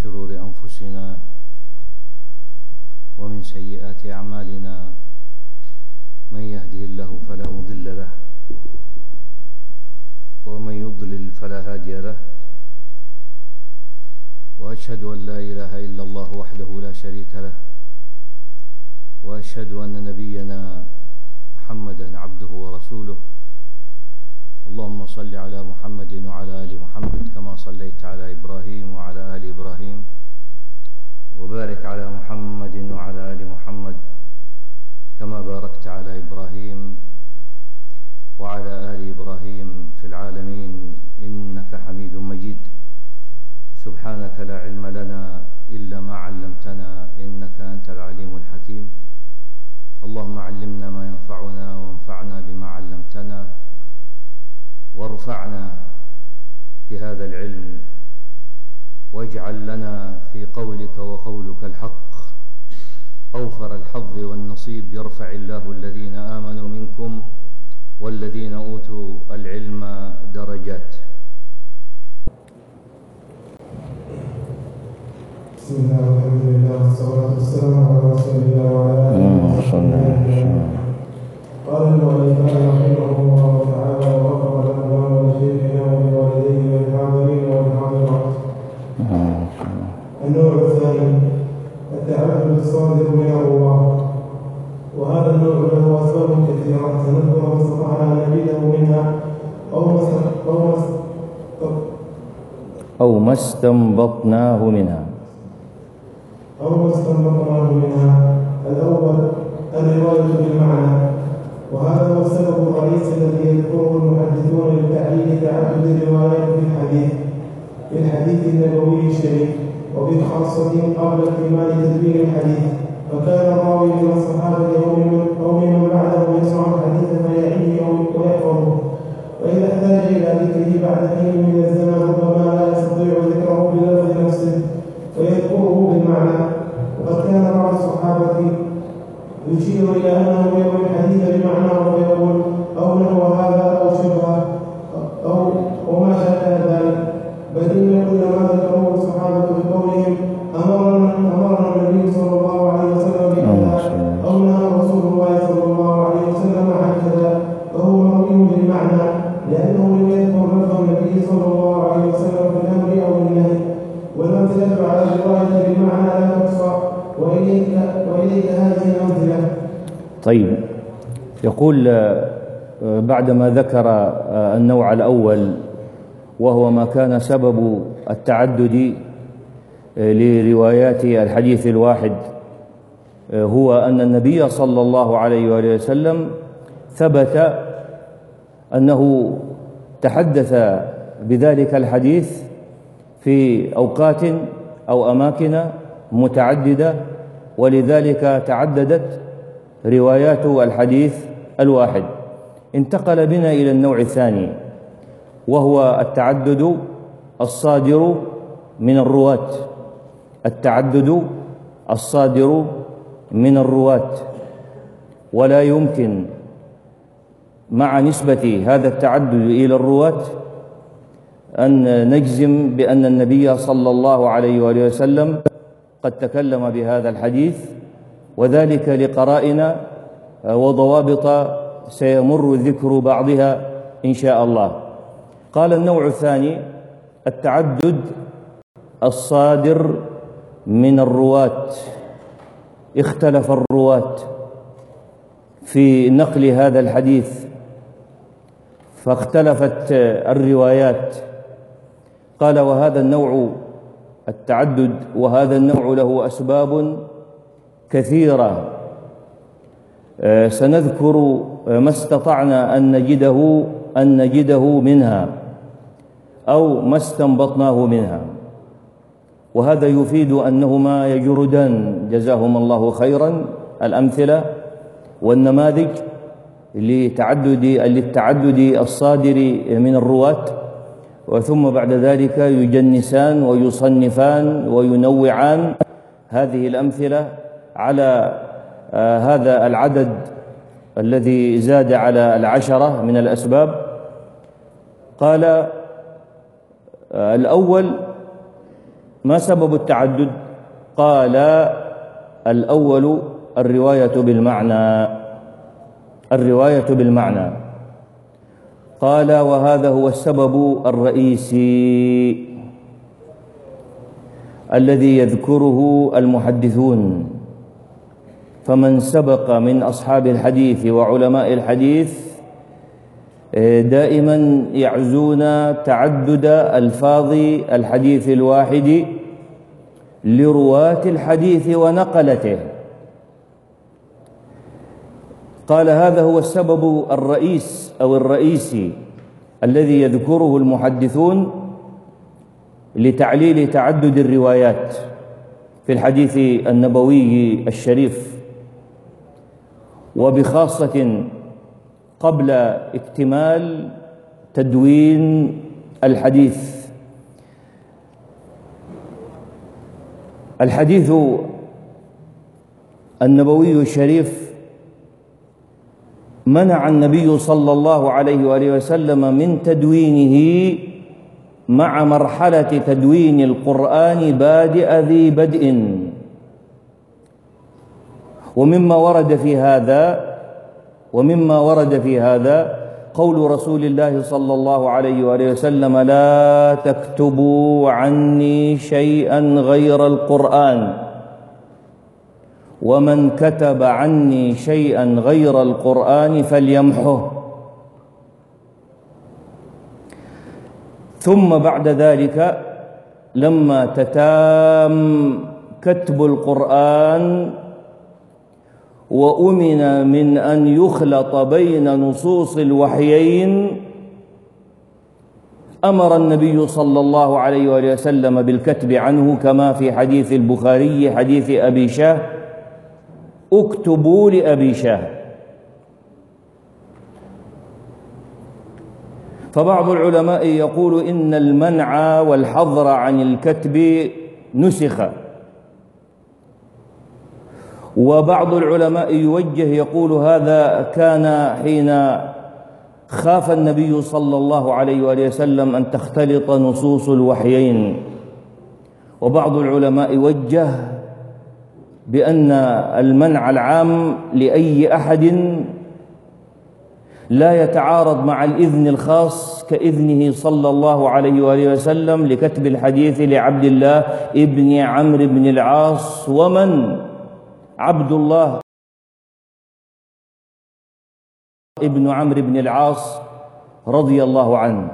شرور أنفسنا ومن سيئات أعمالنا، من يهده الله فلا مضل له ومن يضلل فلا هادي له، وأشهد أن لا إله إلا الله وحده لا شريك له، وأشهد أن نبينا محمدا عبده ورسوله. اللهم صل على محمد وعلى آل محمد كما صليت على إبراهيم وعلى آل إبراهيم، وبارك على محمد وعلى آل محمد كما باركت على إبراهيم وعلى آل إبراهيم في العالمين إنك حميد مجيد. سبحانك لا علم لنا إلا ما علمتنا إنك أنت العليم الحكيم. اللهم علمنا ما ينفعنا وانفعنا بما علمتنا، وارفعنا بهذا العلم، واجعل لنا في قولك وقولك الحق أوفر الحظ والنصيب. يرفع الله الذين آمنوا منكم والذين أوتوا العلم درجات. بسم الله والحمد لله والصلاة والسلام على رسول الله وعلى آله وصحبه أجمعين. قال المؤلف رحمه الله تعالى: وغفر لنا ولشيخنا ولوالديه والحاضرين والحاضرات. النوع الثاني التعبد الصادر من الله، وهذا النوع له أسباب كثيرة سنذكر ما استطعنا أن نجده منها أو ما استنبطناه منها. الأول الرواية بالمعنى، وهذا هو السبب الرئيسي الذي يذكره المحدثون لتعليل تعدد الروايات في الحديث النبوي الشريف، وبخاصة قبل اكتمال تدبير الحديث. فكان الراوي من الصحابة أو ممن بعدهم يسمع الحديث فيعيه ويحفظه، وإذا احتاج إلى ذكره بعد حين من الزمن ربما لا يستطيع ذكره بلفظ نفسه ويذكره بالمعنى. وقد كان بعض الصحابة يشير إلى أنه يروي الحديث بمعناه ويقول أو نحو هذا أو شبهه أو وما شابه ذلك، بل إن كل ما ذكره الصحابة بقولهم أمرنا النبي صلى الله عليه وسلم بكذا أو نهى رسول الله صلى الله عليه وسلم عن كذا، فهو مروي بالمعنى، لأنه لم يذكر لفظ النبي صلى الله عليه وسلم في الأمر أو النهي. والأمثلة على الرواية بالمعنى لا تحصى، وإليك هذه الأمثلة. طيب، يقول بعدما ذكر النوع الأول وهو ما كان سبب التعدد لروايات الحديث الواحد، هو أن النبي صلى الله عليه وآله وسلم ثبت أنه تحدث بذلك الحديث في أوقات أو أماكن متعددة، ولذلك تعددت روايات الحديث الواحد. انتقل بنا إلى النوع الثاني، وهو التعدد الصادر من الرواة. التعدد الصادر من الرواة، ولا يمكن مع نسبة هذا التعدد إلى الرواة أن نجزم بأن النبي صلى الله عليه وآله وسلم قد تكلم بهذا الحديث، وذلك لقرائن وضوابط سيمر ذكر بعضها إن شاء الله. قال النوع الثاني التعدد الصادر من الرواة. اختلف الرواة في نقل هذا الحديث، فاختلفت الروايات. قال وهذا النوع التعدد، وهذا النوع له أسباب كثيرة سنذكر ما استطعنا أن نجده منها أو ما استنبطناه منها، وهذا يفيد أنهما يجردان جزاهم الله خيرا الأمثلة والنماذج للتعدد الصادر من الرواة، وثم بعد ذلك يجنسان ويصنفان وينوعان هذه الأمثلة على هذا العدد الذي زاد على 10 من الأسباب. قال الأول ما سبب التعدد؟ قال: الأول الرواية بالمعنى. قال: وهذا هو السبب الرئيسي الذي يذكره المحدثون. فمن سبق من أصحاب الحديث وعلماء الحديث دائما يعزون تعدد ألفاظ الحديث الواحد لرواة الحديث ونقلته. قال: هذا هو السبب الرئيسي الذي يذكره المحدثون لتعليل تعدد الروايات في الحديث النبوي الشريف، وبخاصة قبل اكتمال تدوين الحديث. الحديث النبوي الشريف منع النبي صلى الله عليه وآله وسلم من تدوينه مع مرحلة تدوين القرآن بادئ ذي بدء. ومما ورد في هذا قول رسول الله صلى الله عليه وآله وسلم: لا تكتبوا عني شيئا غير القرآن، ومن كتب عني شيئا غير القرآن فليمحه. ثم بعد ذلك لما تتام كتب القرآن وأمن من أن يخلط بين نصوص الوحيين، أمر النبي صلى الله عليه وآله وسلم بالكتب عنه، كما في حديث البخاري حديث أبي شاه: اكتبوا لأبي شاه. فبعض العلماء يقول إن المنع والحظر عن الكتب نسخ، وبعض العلماء يوجه يقول هذا كان حين خاف النبي صلى الله عليه وآله وسلم أن تختلط نصوص الوحيين. وبعض العلماء يوجه بأن المنع العام لأي أحد لا يتعارض مع الإذن الخاص كإذنه صلى الله عليه وآله وسلم لكتب الحديث لعبد الله ابن عمرو بن العاص. ومن عبد الله ابن عمرو بن العاص رضي الله عنه،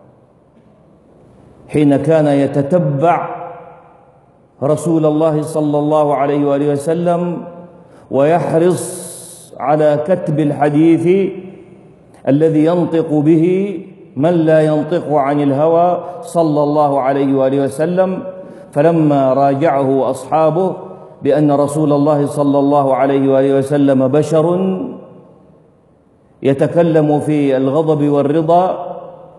حين كان يتتبع رسول الله صلى الله عليه وآله وسلم ويحرص على كتب الحديث الذي ينطق به من لا ينطق عن الهوى صلى الله عليه وآله وسلم. فلما راجعه أصحابه بأن رسول الله صلى الله عليه وآله وسلم بشر يتكلم في الغضب والرضا،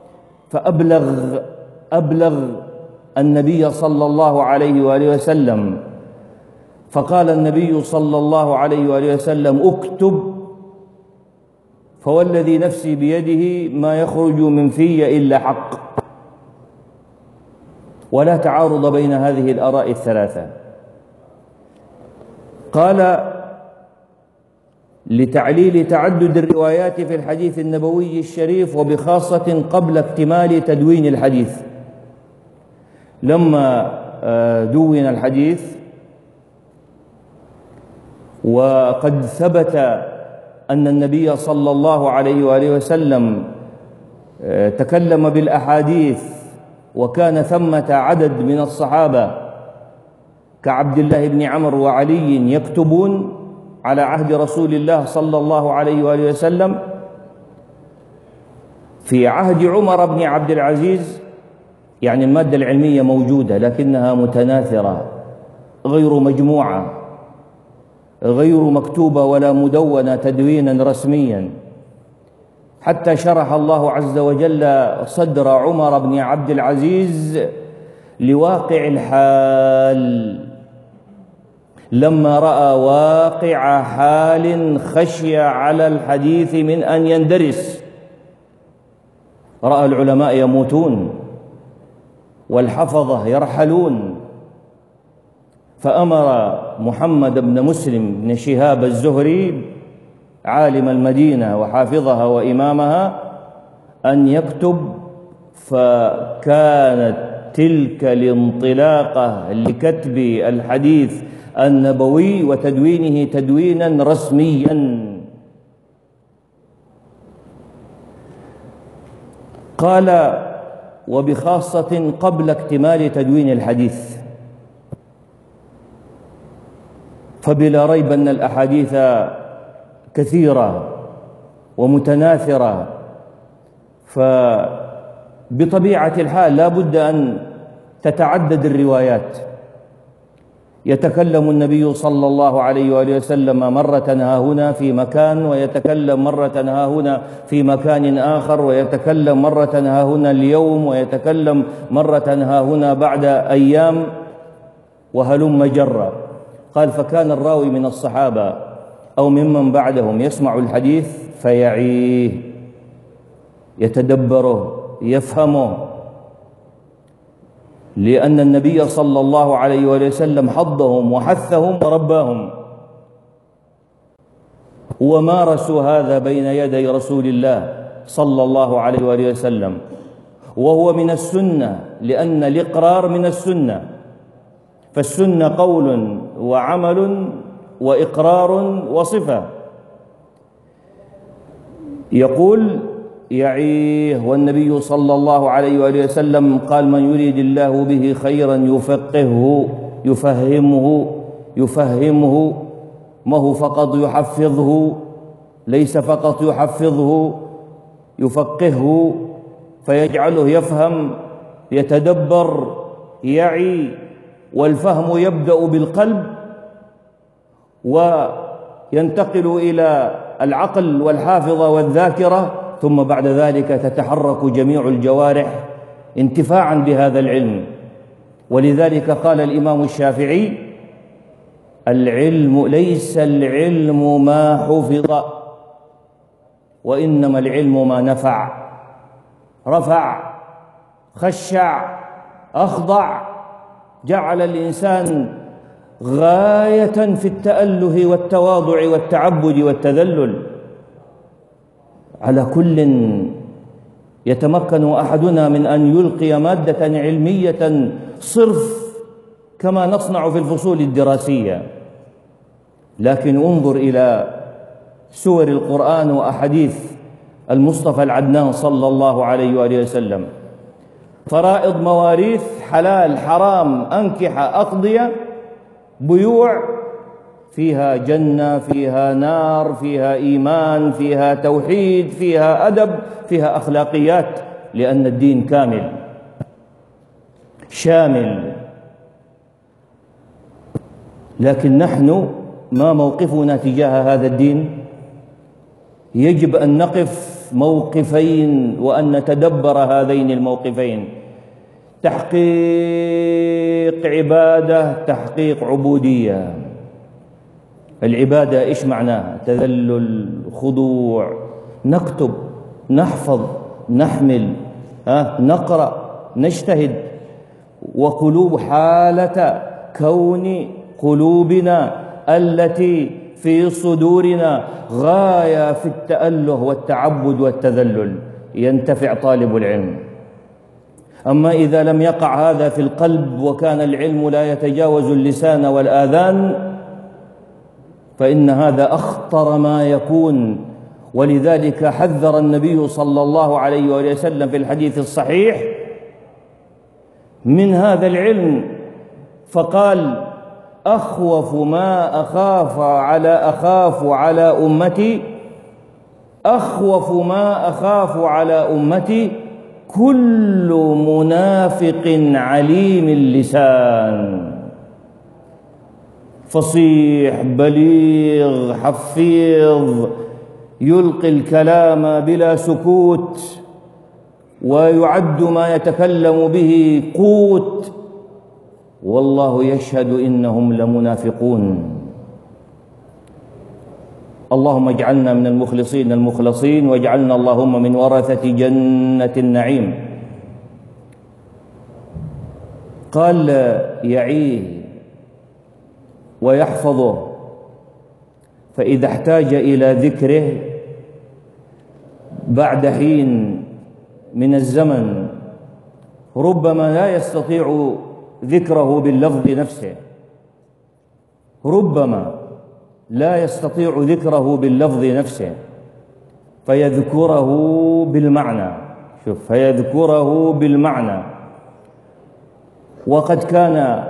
فأبلغ النبي صلى الله عليه وآله وسلم، فقال النبي صلى الله عليه وآله وسلم: اكتب، فوالذي نفسي بيده ما يخرج من في إلا حق. ولا تعارض بين هذه الآراء الثلاثة. قال: لتعليل تعدد الروايات في الحديث النبوي الشريف، وبخاصة قبل اكتمال تدوين الحديث. لما دون الحديث وقد ثبت أن النبي صلى الله عليه وآله وسلم تكلم بالأحاديث، وكان ثمة عدد من الصحابة كعبد الله بن عمرو وعلي يكتبون على عهد رسول الله صلى الله عليه وآله وسلم. في عهد عمر بن عبد العزيز يعني المادة العلمية موجودة، لكنها متناثرة غير مجموعة، غير مكتوبة ولا مدونة تدوينا رسميا، حتى شرح الله عز وجل صدر عمر بن عبد العزيز لواقع الحال. لما رأى واقع حال خشي على الحديث من أن يندرس. رأى العلماء يموتون والحفظة يرحلون فأمر محمد بن مسلم بن شهاب الزهري عالم المدينة وحافظها وإمامها أن يكتب، فكانت تلك الانطلاقة لكتب الحديث النبوي وتدوينه تدوينا رسميا. قال: وبخاصة قبل اكتمال تدوين الحديث، فبلا ريب أن الأحاديث كثيرة ومتناثرة، فبطبيعة الحال لا بد أن تتعدد الروايات. يتكلم النبي صلى الله عليه وآله وسلم مرة هاهنا في مكان، ويتكلم مرة هاهنا في مكان آخر، ويتكلم مرة هاهنا اليوم، ويتكلم مرة هاهنا بعد أيام، وهلم جرا. قال: فكان الراوي من الصحابة أو ممن بعدهم يسمع الحديث فيعيه، يتدبره، يفهمه، لأن النبي صلى الله عليه وسلم حضهم وحثهم ورباهم، ومارسوا هذا بين يدي رسول الله صلى الله عليه وسلم، وهو من السنة، لأن الإقرار من السنة، فالسنة قول وعمل وإقرار وصفة. يقول: يعيه، والنبي صلى الله عليه وآله وسلم قال: من يريد الله به خيرا يفقهه، يفهمه، ما هو فقط يحفظه، ليس فقط يحفظه، يفقهه، فيجعله يفهم، يتدبر، يعي. والفهم يبدأ بالقلب وينتقل إلى العقل والحافظة والذاكرة، ثم بعد ذلك تتحرك جميع الجوارح انتفاعا بهذا العلم. ولذلك قال الإمام الشافعي: العلم ليس العلم ما حفظ، وإنما العلم ما نفع، رفع، خشع، أخضع، جعل الإنسان غاية في التأله والتواضع والتعبد والتذلل. على كل يتمكن أحدنا من أن يلقي مادة علمية صرف كما نصنع في الفصول الدراسية، لكن انظر إلى سور القرآن وأحاديث المصطفى العدنان صلى الله عليه وآله وسلم، فرائض، مواريث، حلال، حرام، أنكحة، أقضية، بيوع، فيها جنة، فيها نار، فيها إيمان، فيها توحيد، فيها أدب، فيها أخلاقيات، لأن الدين كامل شامل. لكن نحن ما موقفنا تجاه هذا الدين؟ يجب أن نقف موقفين وأن نتدبر هذين الموقفين: تحقيق عبادة، تحقيق عبودية. العبادة إيش معناها؟ تذلل، خضوع، نكتب، نحفظ، نحمل، نقرأ، نجتهد. وقلوب، حالة كون قلوبنا التي في صدورنا غاية في التأله والتعبد والتذلل، ينتفع طالب العلم. أما إذا لم يقع هذا في القلب وكان العلم لا يتجاوز اللسان والآذان، فإن هذا أخطر ما يكون. ولذلك حذر النبي صلى الله عليه وسلم في الحديث الصحيح من هذا العلم، فقال: أخوف ما أخاف على أمتي، أخوف ما أخاف على أمتي كل منافق عليم اللسان، فصيح، بليغ، حفيظ، يلقي الكلام بلا سكوت، ويعد ما يتكلم به قوت، والله يشهد إنهم لمنافقون. اللهم اجعلنا من المخلصين المخلصين، واجعلنا اللهم من ورثة جنة النعيم. قال: يعيه، ويحفظه، فإذا احتاج إلى ذكره بعد حين من الزمن ربما لا يستطيع ذكره باللفظ نفسه، ربما لا يستطيع ذكره باللفظ نفسه، فيذكره بالمعنى. شوف، فيذكره بالمعنى. وقد كان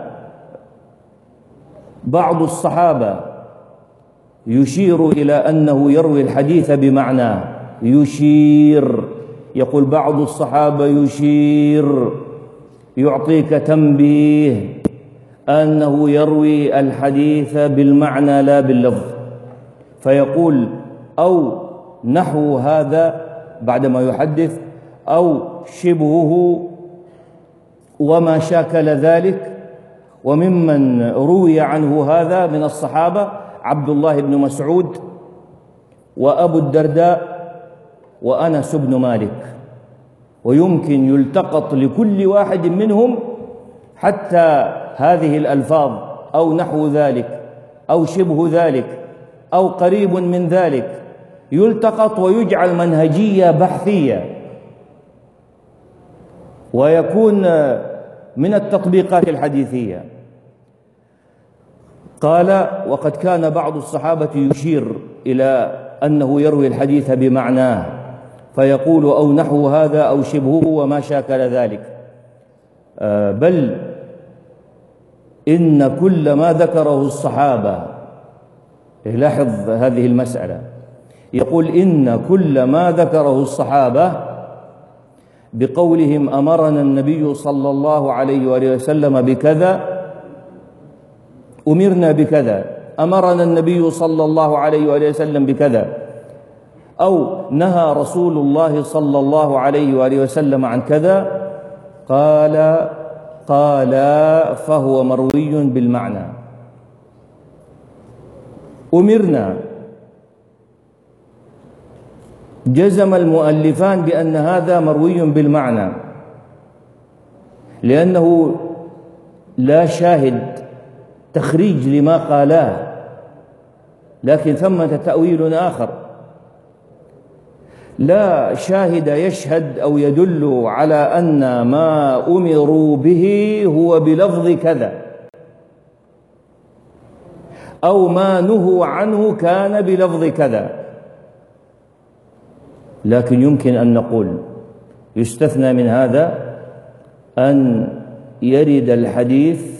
بعض الصحابة يشير إلى أنه يروي الحديث بمعناه، يشير، يقول بعض الصحابة يشير، يعطيك تنبيه أنه يروي الحديث بالمعنى لا باللفظ، فيقول أو نحو هذا بعدما يحدث، أو شبهه وما شاكل ذلك. وممن روي عنه هذا من الصحابة عبد الله بن مسعود وأبو الدرداء وأنس بن مالك، ويمكن يلتقط لكل واحد منهم حتى هذه الألفاظ أو نحو ذلك أو شبه ذلك أو قريب من ذلك، يلتقط ويجعل منهجية بحثية، ويكون من التطبيقات الحديثية. قال وقد كان بعض الصحابة يشير إلى أنه يروي الحديث بمعناه، فيقول أو نحو هذا أو شبهه وما شاكل ذلك. بل إن كل ما ذكره الصحابة، لاحظ هذه المسألة، يقول إن كل ما ذكره الصحابة بقولهم أمرنا النبي صلى الله عليه وآله وسلم بكذا، أمرنا بكذا، أمرنا النبي صلى الله عليه وآله وسلم بكذا، أو نهى رسول الله صلى الله عليه وآله وسلم عن كذا، قال فهو مروي بالمعنى. أمرنا، جزم المؤلفان بأن هذا مروي بالمعنى، لأنه لا شاهد تخريج لما قالاه، لكن ثمة تأويل آخر، لا شاهد يشهد أو يدل على أن ما أمروا به هو بلفظ كذا، أو ما نهوا عنه كان بلفظ كذا. لكن يمكن أن نقول يستثنى من هذا أن يرد الحديث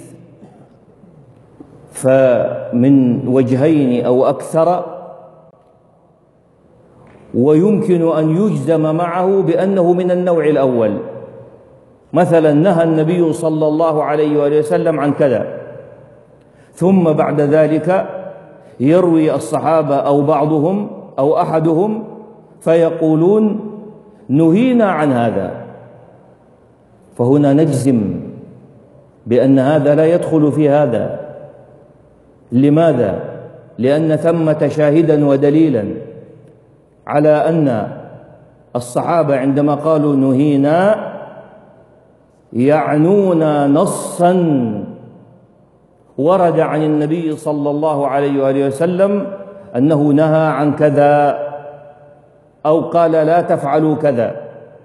فمن وجهين أو أكثر، ويمكن أن يجزم معه بأنه من النوع الأول. مثلا نهى النبي صلى الله عليه وآله وسلم عن كذا، ثم بعد ذلك يروي الصحابة أو بعضهم أو أحدهم فيقولون نهينا عن هذا، فهنا نجزم بأن هذا لا يدخل في هذا. لماذا؟ لأن ثمة شاهدا ودليلا على أن الصحابة عندما قالوا نهينا يعنون نصا ورد عن النبي صلى الله عليه وآله وسلم أنه نهى عن كذا، أو قال لا تفعلوا كذا.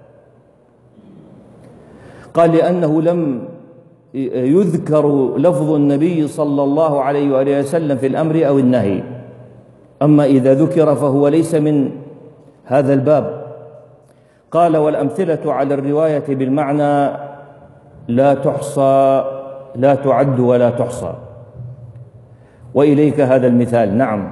قال لأنه لم يذكر لفظ النبي صلى الله عليه وآله وسلم في الأمر أو النهي، أما إذا ذكر فهو ليس من هذا الباب. قال والأمثلة على الرواية بالمعنى لا تحصى، لا تعد ولا تحصى. وإليك هذا المثال. نعم.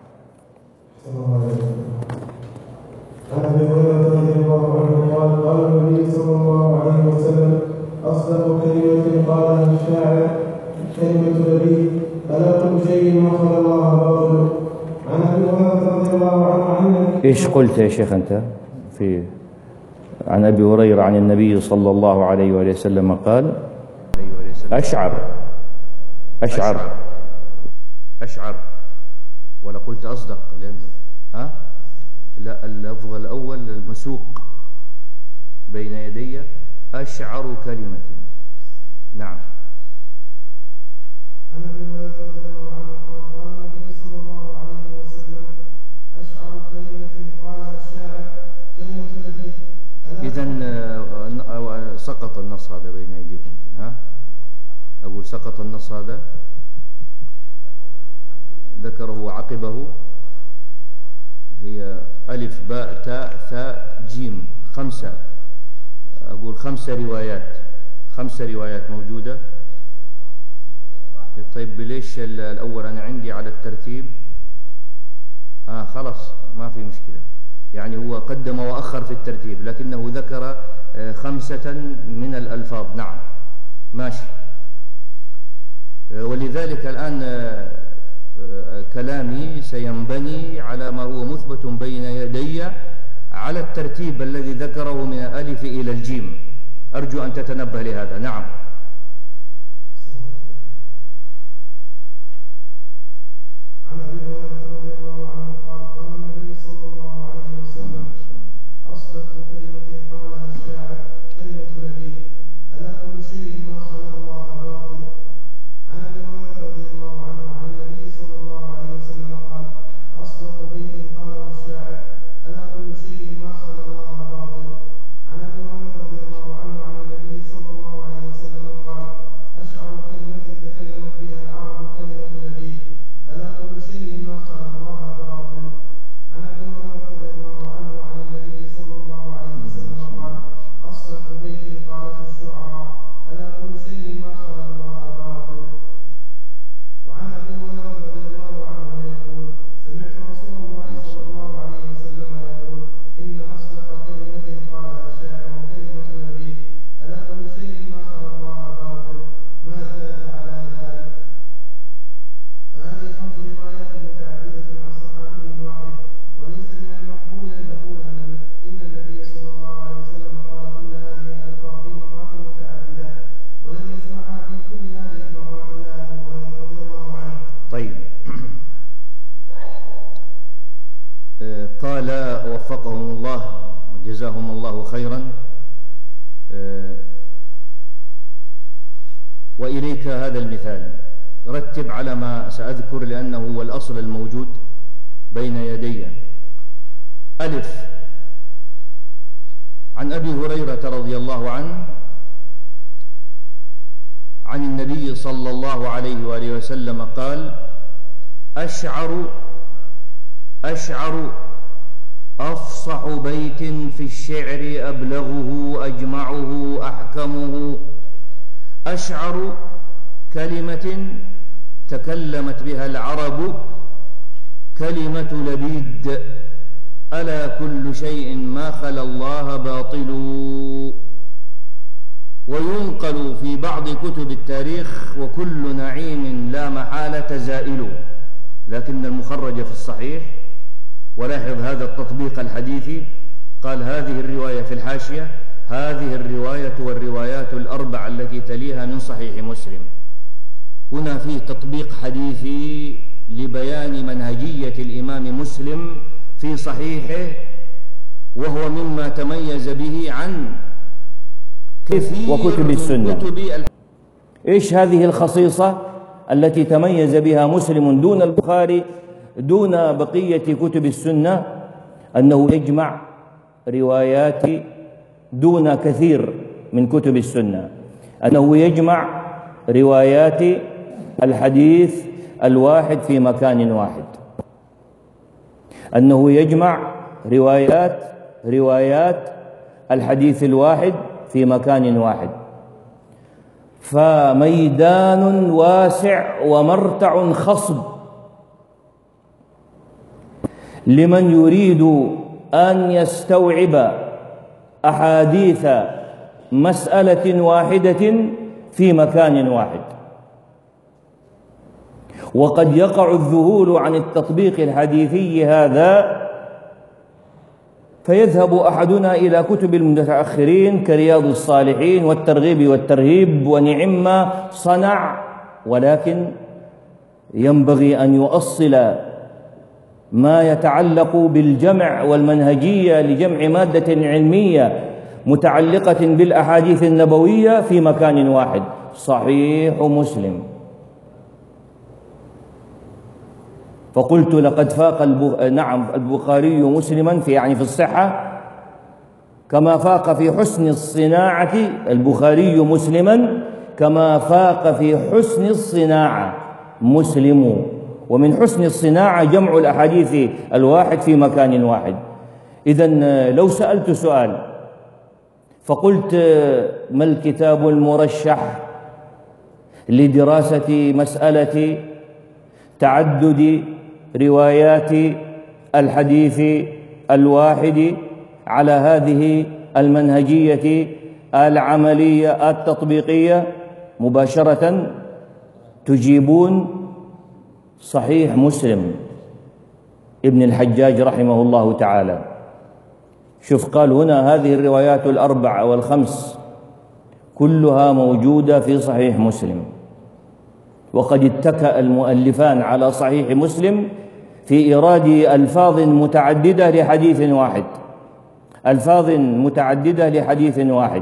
عن ابي هريره رضي الله عنه قال قال النبي صلى الله عليه وسلم اصدق كلمه قالها الشاعر كلمه نبي الا كل شيء ما خلا الله باطل. عن ابي هريره رضي الله عنه ايش قلت يا شيخ انت في عن ابي هريره عن النبي صلى الله عليه وآله وسلم قال أشعر ولا قلت أصدق؟ لأنه لا، اللفظ الأول المسوق بين يدي أشعر كلمة. نعم. عن ابي هريره رضي الله عنه إذن سقط النص هذا بين أيديكم. أقول سقط النص هذا، ذكره وعقبه هي ألف باء تاء ثاء جيم، 5. أقول 5 روايات موجودة. طيب ليش الأول أنا عندي على الترتيب؟ خلاص ما في مشكلة، يعني هو قدم وأخر في الترتيب، لكنه ذكر 5 من الألفاظ. نعم ماشي. ولذلك الآن كلامي سينبني على ما هو مثبت بين يدي على الترتيب الذي ذكره من الألف إلى الجيم. أرجو أن تتنبه لهذا. نعم. عن أبي هريرة رضي الله عنه قال قال النبي صلى الله عليه وسلم أصدق كلمة قالها الشاعر كلمة لبيد ألا كل شيء ما خلا الله باطل. عن أبي هريرة رضي الله عنه عن النبي صلى الله عليه وسلم قال أصدق بيت قاله الشاعر ألا كل شيء ما خلا الله باطل. عن أبي هريرة رضي الله عنه عن النبي صلى الله عليه وسلم قال أشعر كلمة تكلمت بها العرب كلمة لبيد ألا كل شيء ما خلا الله باطل. عن أبي هريرة رضي الله عنه عن النبي صلى الله عليه وسلم قال أصدق بيت قالته الشعراء ألا كل شيء ما خلا الله باطل. وعن أبي هريرة رضي الله عنه يقول سمعت رسول الله صلى الله عليه وسلم يقول إن أصدق كلمة قالها شاعر كلمة لبيد ألا كل شيء ما خلا الله باطل ما زاد على ذلك. فهذه 5 روايات متعددة عن صحابي واحد، وليس من المقبول أن نقول إن النبي صلى الله عليه وسلم قال كل هذه الألفاظ في مرات متعددة ولم يسمعها في كل هذه المرات إلا أبو هريرة رضي الله عنه. طيب. قال وفقهم الله وجزاهم الله خيرا. وإليك هذا المثال، رتب على ما سأذكر لأنه هو الأصل الموجود بين يدي. ألف، عن أبي هريرة رضي الله عنه عن النبي صلى الله عليه وآله وسلم قال أشعر أفصح بيت في الشعر أبلغه أجمعه أحكمه. أشعر كلمة تكلمت بها العرب كلمة لبيد ألا كل شيء ما خلا الله باطل. وينقل في بعض كتب التاريخ وكل نعيم لا محالة زائل، لكن المخرج في الصحيح، ولاحظ هذا التطبيق الحديثي، قال هذه الرواية في الحاشية هذه الرواية والروايات الأربع التي تليها من صحيح مسلم. هنا فيه تطبيق حديثي لبيان منهجية الإمام مسلم في صحيحه، وهو مما تميز به عن كثير وكتب السنة. إيش هذه الخصيصة التي تميز بها مسلم دون البخاري دون بقية كتب السنة؟ أنه يجمع روايات دون كثير من كتب السنة، أنه يجمع روايات الحديث الواحد في مكان واحد، أنه يجمع روايات الحديث الواحد في مكان واحد. فميدان واسع ومرتع خصب لمن يريد أن يستوعب أحاديث مسألة واحدة في مكان واحد. وقد يقع الذهول عن التطبيق الحديثي هذا، فيذهب أحدنا إلى كتب المتأخرين كرياض الصالحين والترغيب والترهيب ونعم ما صنع، ولكن ينبغي أن يؤصل ما يتعلق بالجمع والمنهجية لجمع مادة علمية متعلقة بالأحاديث النبوية في مكان واحد. صحيح مسلم. فقلت لقد فاق البخاري مسلما في الصحة، كما فاق في حسن الصناعة البخاري مسلما، كما فاق في حسن الصناعة مسلم. ومن حسن الصناعة جمع الأحاديث الواحد في مكان واحد. إذن لو سألت سؤال فقلت: ما الكتاب المرشح لدراسة مسألة تعدد روايات الحديث الواحد على هذه المنهجية العملية التطبيقية؟ مباشرة تجيبون: صحيح مسلم ابن الحجاج رحمه الله تعالى. شوف، قال هنا هذه الروايات الأربع أو الخمس كلها موجودة في صحيح مسلم، وقد اتكأ المؤلفان على صحيح مسلم في إيراد ألفاظ متعددة لحديث واحد، ألفاظ متعددة لحديث واحد.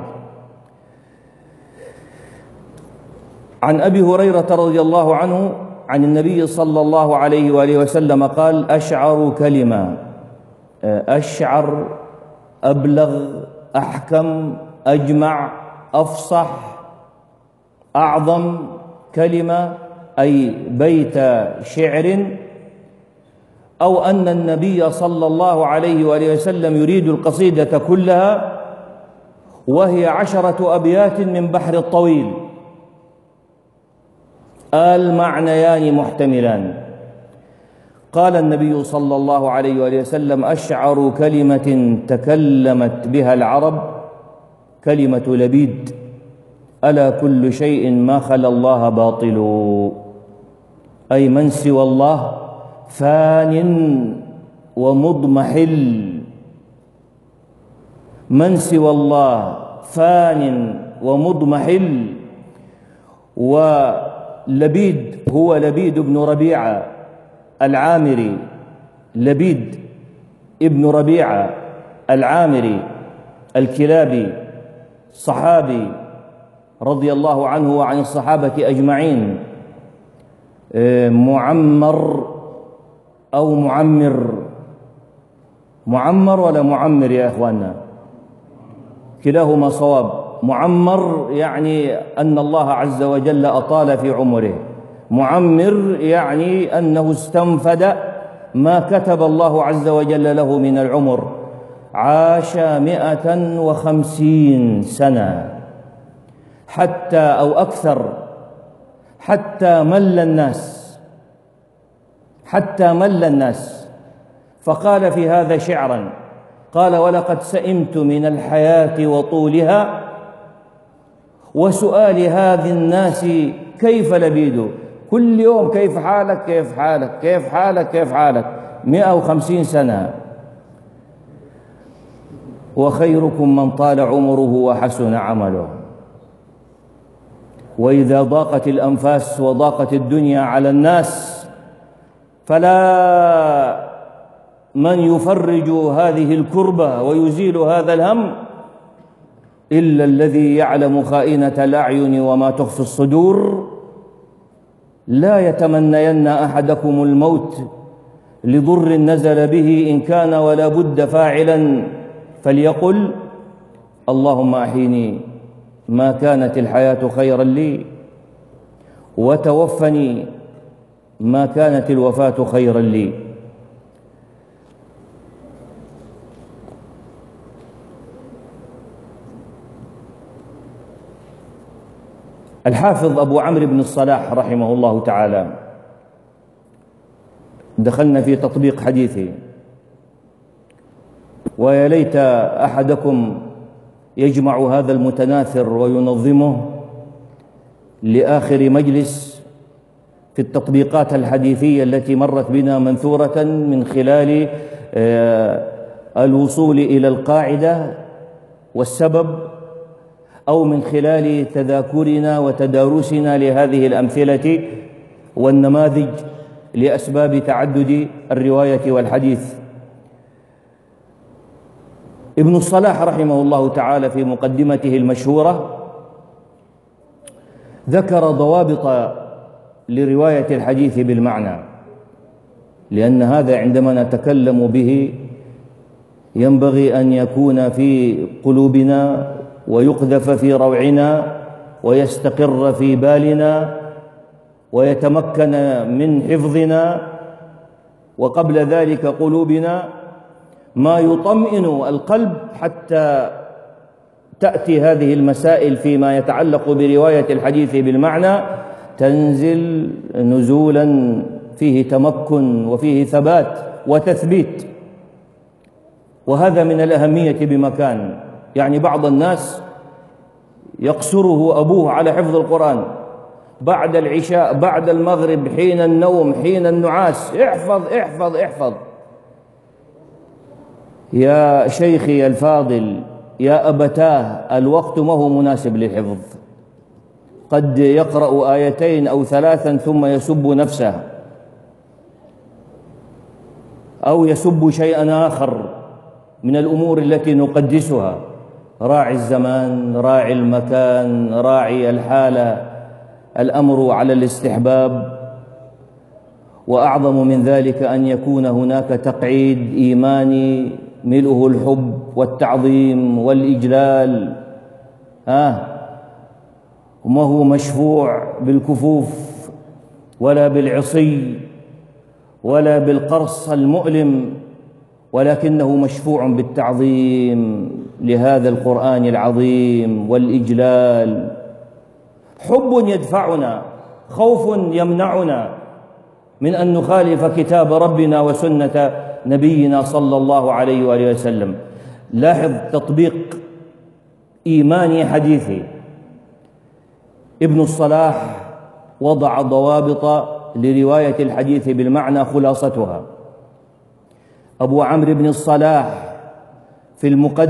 عن أبي هريرة رضي الله عنه عن النبي صلى الله عليه وآله وسلم قال: أشعر كلمة، أشعر، أبلغ، أحكم، أجمع، أفصح، أعظم كلمة، أي بيت شعر، أو أن النبي صلى الله عليه وآله وسلم يريد القصيدة كلها وهي 10 أبيات من بحر الطويل، المعنيان محتملان. قال النبي صلى الله عليه وآله وسلم: أشعر كلمة تكلمت بها العرب كلمة لبيد: ألا كل شيء ما خلا الله باطل. أي من سوى الله فان ومضمحل، من سوى الله فان ومضمحل. ولبيد هو لبيد بن ربيعة العامري، لبيد ابن ربيعة العامري الكلابي، صحابي رضي الله عنه وعن الصحابة أجمعين. معمر أو معمر، معمر ولا معمر يا إخواننا؟ كلاهما صواب. معمر يعني أن الله عز وجل أطال في عمره، معمر يعني أنه استنفد ما كتب الله عز وجل له من العمر. عاش 150 سنة حتى أو أكثر، حتى مل الناس، حتى مل الناس. فقال في هذا شعرا، قال: ولقد سئمت من الحياة وطولها وسؤال هذه الناس كيف لبيد. كل يوم كيف حالك، كيف حالك، كيف حالك، كيف حالك، 150 سنة. وخيركم من طال عمره وحسن عمله. وإذا ضاقت الأنفاس وضاقت الدنيا على الناس فلا من يفرج هذه الكربة ويزيل هذا الهم إلا الذي يعلم خائنة الأعين وما تخفي الصدور. لا يتمنين أحدكم الموت لضر نزل به، إن كان ولا بد فاعلا فليقل: اللهم أحيني ما كانت الحياة خيرا لي، وتوفني ما كانت الوفاة خيرا لي. الحافظ أبو عمرو بن الصلاح رحمه الله تعالى، دخلنا في تطبيق حديثه، ويا ليت أحدكم يجمع هذا المتناثر وينظمه لآخر مجلس في التطبيقات الحديثية التي مرت بنا منثورة من خلال الوصول إلى القاعدة والسبب، أو من خلال تذاكرنا وتدارسنا لهذه الأمثلة والنماذج لأسباب تعدد الرواية والحديث. ابن الصلاح رحمه الله تعالى في مقدمته المشهورة ذكر ضوابط لرواية الحديث بالمعنى، لأن هذا عندما نتكلم به ينبغي أن يكون في قلوبنا ويقذف في روعنا ويستقر في بالنا ويتمكن من حفظنا، وقبل ذلك قلوبنا، ما يطمئن القلب حتى تأتي هذه المسائل فيما يتعلق برواية الحديث بالمعنى تنزل نزولا فيه تمكن وفيه ثبات وتثبيت. وهذا من الأهمية بمكان. يعني بعض الناس يقصره أبوه على حفظ القرآن بعد العشاء، بعد المغرب، حين النوم، حين النعاس، احفظ احفظ احفظ. يا شيخي الفاضل، يا أبتاه، الوقت ما هو مناسب للحفظ. قد يقرأ آيتين أو ثلاثا ثم يسب نفسه أو يسب شيئا آخر من الأمور التي نقدسها. راعي الزمان، راعي المكان، راعي الحالة. الأمر على الاستحباب، وأعظم من ذلك أن يكون هناك تقعيد إيماني ملؤه الحب والتعظيم والإجلال، وما هو مشفوع بالكفوف ولا بالعصي ولا بالقرص المؤلم، ولكنه مشفوع بالتعظيم لهذا القرآن العظيم والإجلال. حب يدفعنا، خوف يمنعنا من أن نخالف كتاب ربنا وسنة نبينا صلى الله عليه وآله وسلم. لاحظ تطبيق إيماني حديثي. ابن الصلاح وضع ضوابط لرواية الحديث بالمعنى، خلاصتها: أبو عمرو بن الصلاح في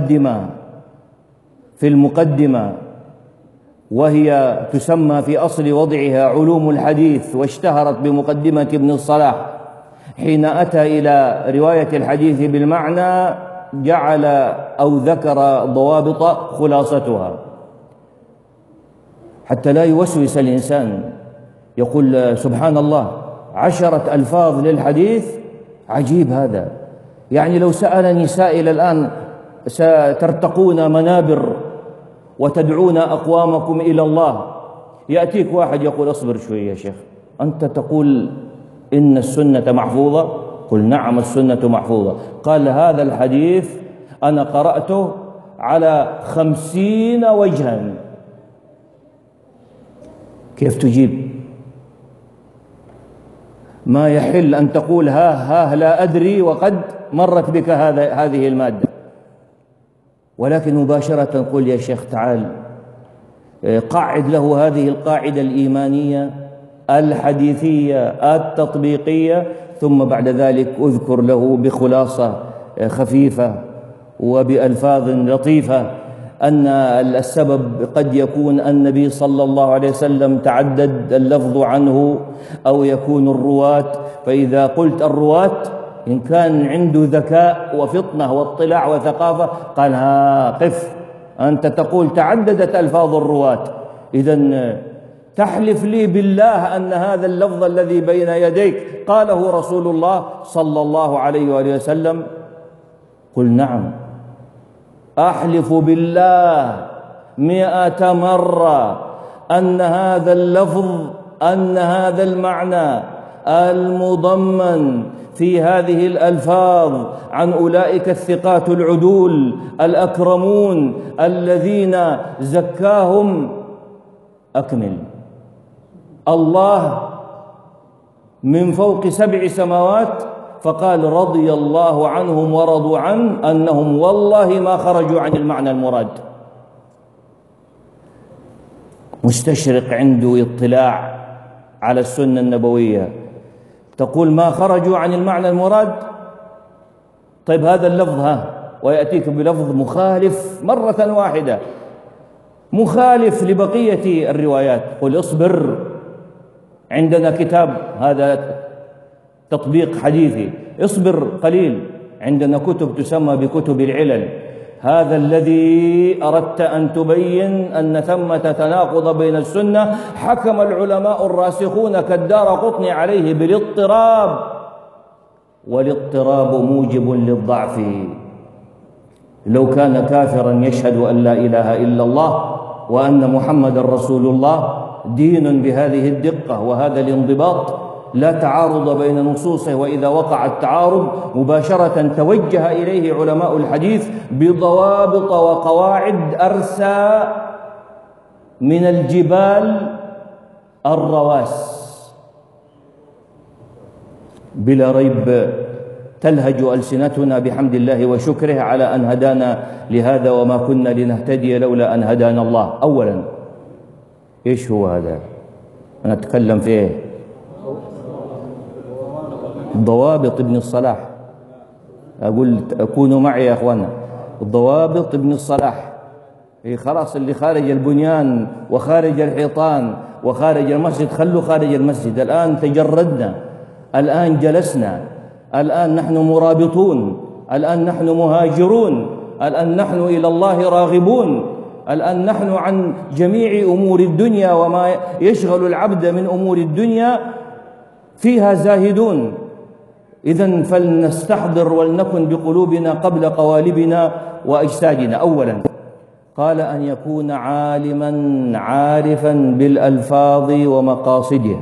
المقدمة وهي تسمى في أصل وضعها علوم الحديث، واشتهرت بمقدمة ابن الصلاح، حين أتى إلى رواية الحديث بالمعنى جعل أو ذكر ضوابط خلاصتها حتى لا يوسوس الإنسان يقول سبحان الله 10 ألفاظ للحديث، عجيب هذا. يعني لو سألني سائل الآن سترتقون منابر وتدعون أقوامكم إلى الله، يأتيك واحد يقول اصبر شوي يا شيخ، أنت تقول إن السنة محفوظة؟ قل نعم السنة محفوظة. قال هذا الحديث أنا قرأته على 50 وجها. كيف تجيب؟ ما يحل أن تقول ها لا أدري وقد مرت بك هذه المادة، ولكن مباشرة قل يا شيخ تعال، قاعد له هذه القاعدة الإيمانية الحديثية التطبيقية، ثم بعد ذلك أذكر له بخلاصة خفيفة وبألفاظ لطيفة أن السبب قد يكون النبي صلى الله عليه وسلم تعدد اللفظ عنه، أو يكون الرواة. فإذا قلت الرواة إن كان عنده ذكاء وفطنة واطلاع وثقافة قال قف، أنت تقول تعددت ألفاظ الرواة، إذن تحلف لي بالله أن هذا اللفظ الذي بين يديك قاله رسول الله صلى الله عليه وآله وسلم؟ قل نعم، أحلف بالله 100 مرة أن هذا اللفظ، أن هذا المعنى المضمن في هذه الألفاظ عن أولئك الثقات العدول الأكرمون الذين زكاهم أكمل الله من فوق 7 سماوات، فقال رضي الله عنهم ورضوا عنه أنهم والله ما خرجوا عن المعنى المراد. مستشرق عنده اطلاع على السنة النبوية، تقول ما خرجوا عن المعنى المراد؟ طيب هذا اللفظ ويأتيك بلفظ مخالف مرة واحدة، مخالف لبقية الروايات. قل اصبر، عندنا كتاب هذا تطبيق حديثي، اصبر قليل، عندنا كتب تسمى بكتب العلل. هذا الذي أردت أن تبين أن ثمة تناقض بين السنة، حكم العلماء الراسخون كالدارقطني عليه بالاضطراب، والاضطراب موجب للضعف. لو كان كافرا يشهد أن لا إله إلا الله وأن محمد رسول الله دين بهذه الدقة وهذا الانضباط، لا تعارض بين نصوصه، وإذا وقع التعارض مباشرة توجه إليه علماء الحديث بضوابط وقواعد أرسى من الجبال الرواس. بلا ريب تلهج ألسنتنا بحمد الله وشكره على أن هدانا لهذا، وما كنا لنهتدي لولا أن هدانا الله. أولا إيش هو هذا؟ أنا أتكلم في إيه؟ ضوابط ابن الصلاح. أقول كونوا معي يا أخوانا، ضوابط ابن الصلاح. خلاص اللي خارج البنيان وخارج الحيطان وخارج المسجد خلوا خارج المسجد. الآن تجردنا، الآن جلسنا، الآن نحن مرابطون، الآن نحن مهاجرون، الآن نحن إلى الله راغبون، الآن نحن عن جميع أمور الدنيا وما يشغل العبد من أمور الدنيا فيها زاهدون. إذن فلنستحضر ولنكن بقلوبنا قبل قوالبنا وأجسادنا. أولا قال أن يكون عالما عارفا بالألفاظ ومقاصدها،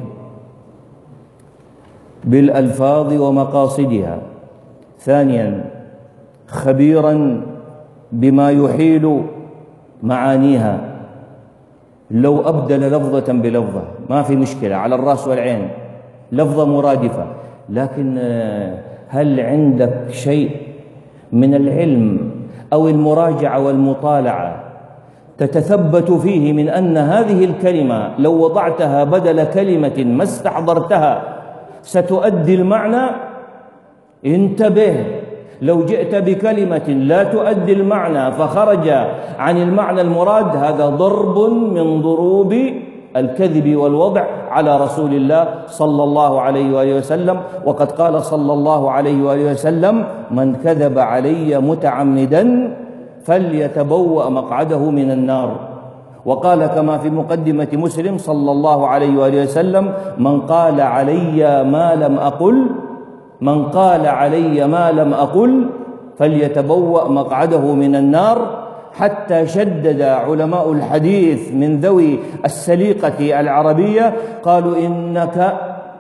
بالألفاظ ومقاصدها. ثانيا خبيرا بما يحيل معانيها، لو أبدل لفظة بلفظة ما في مشكلة، على الرأس والعين، لفظة مرادفة، لكن هل عندك شيء من العلم أو المراجعة والمطالعة تتثبت فيه من أن هذه الكلمة لو وضعتها بدل كلمة ما استحضرتها ستؤدي المعنى؟ انتبه، لو جئت بكلمة لا تؤدي المعنى فخرج عن المعنى المراد، هذا ضرب من ضروب الكذب والوضع على رسول الله صلى الله عليه وآله وسلم. وقد قال صلى الله عليه وآله وسلم: من كذب علي متعمدا فليتبوأ مقعده من النار. وقال كما في مقدمة مسلم صلى الله عليه وآله وسلم: من قال علي ما لم أقل، من قال علي ما لم أقل فليتبوأ مقعده من النار. حتى شدد علماء الحديث من ذوي السليقة العربية قالوا: إنك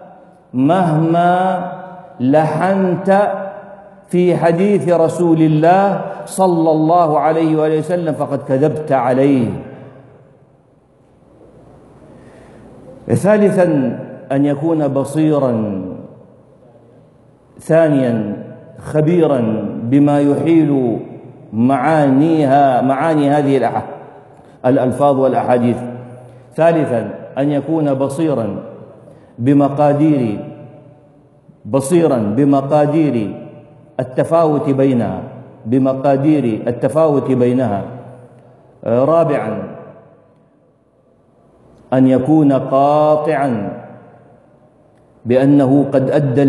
مهما لحنت في حديث رسول الله صلى الله عليه وآله وسلم فقد كذبت عليه. ثالثا أن يكون بصيرا. ثانيا خبيرا بما يحيل معاني هذه الألفاظ والأحاديث. ثالثا أن يكون بصيرا بمقادير التفاوت بينها. رابعا أن يكون قاطعا بأنه قد أدى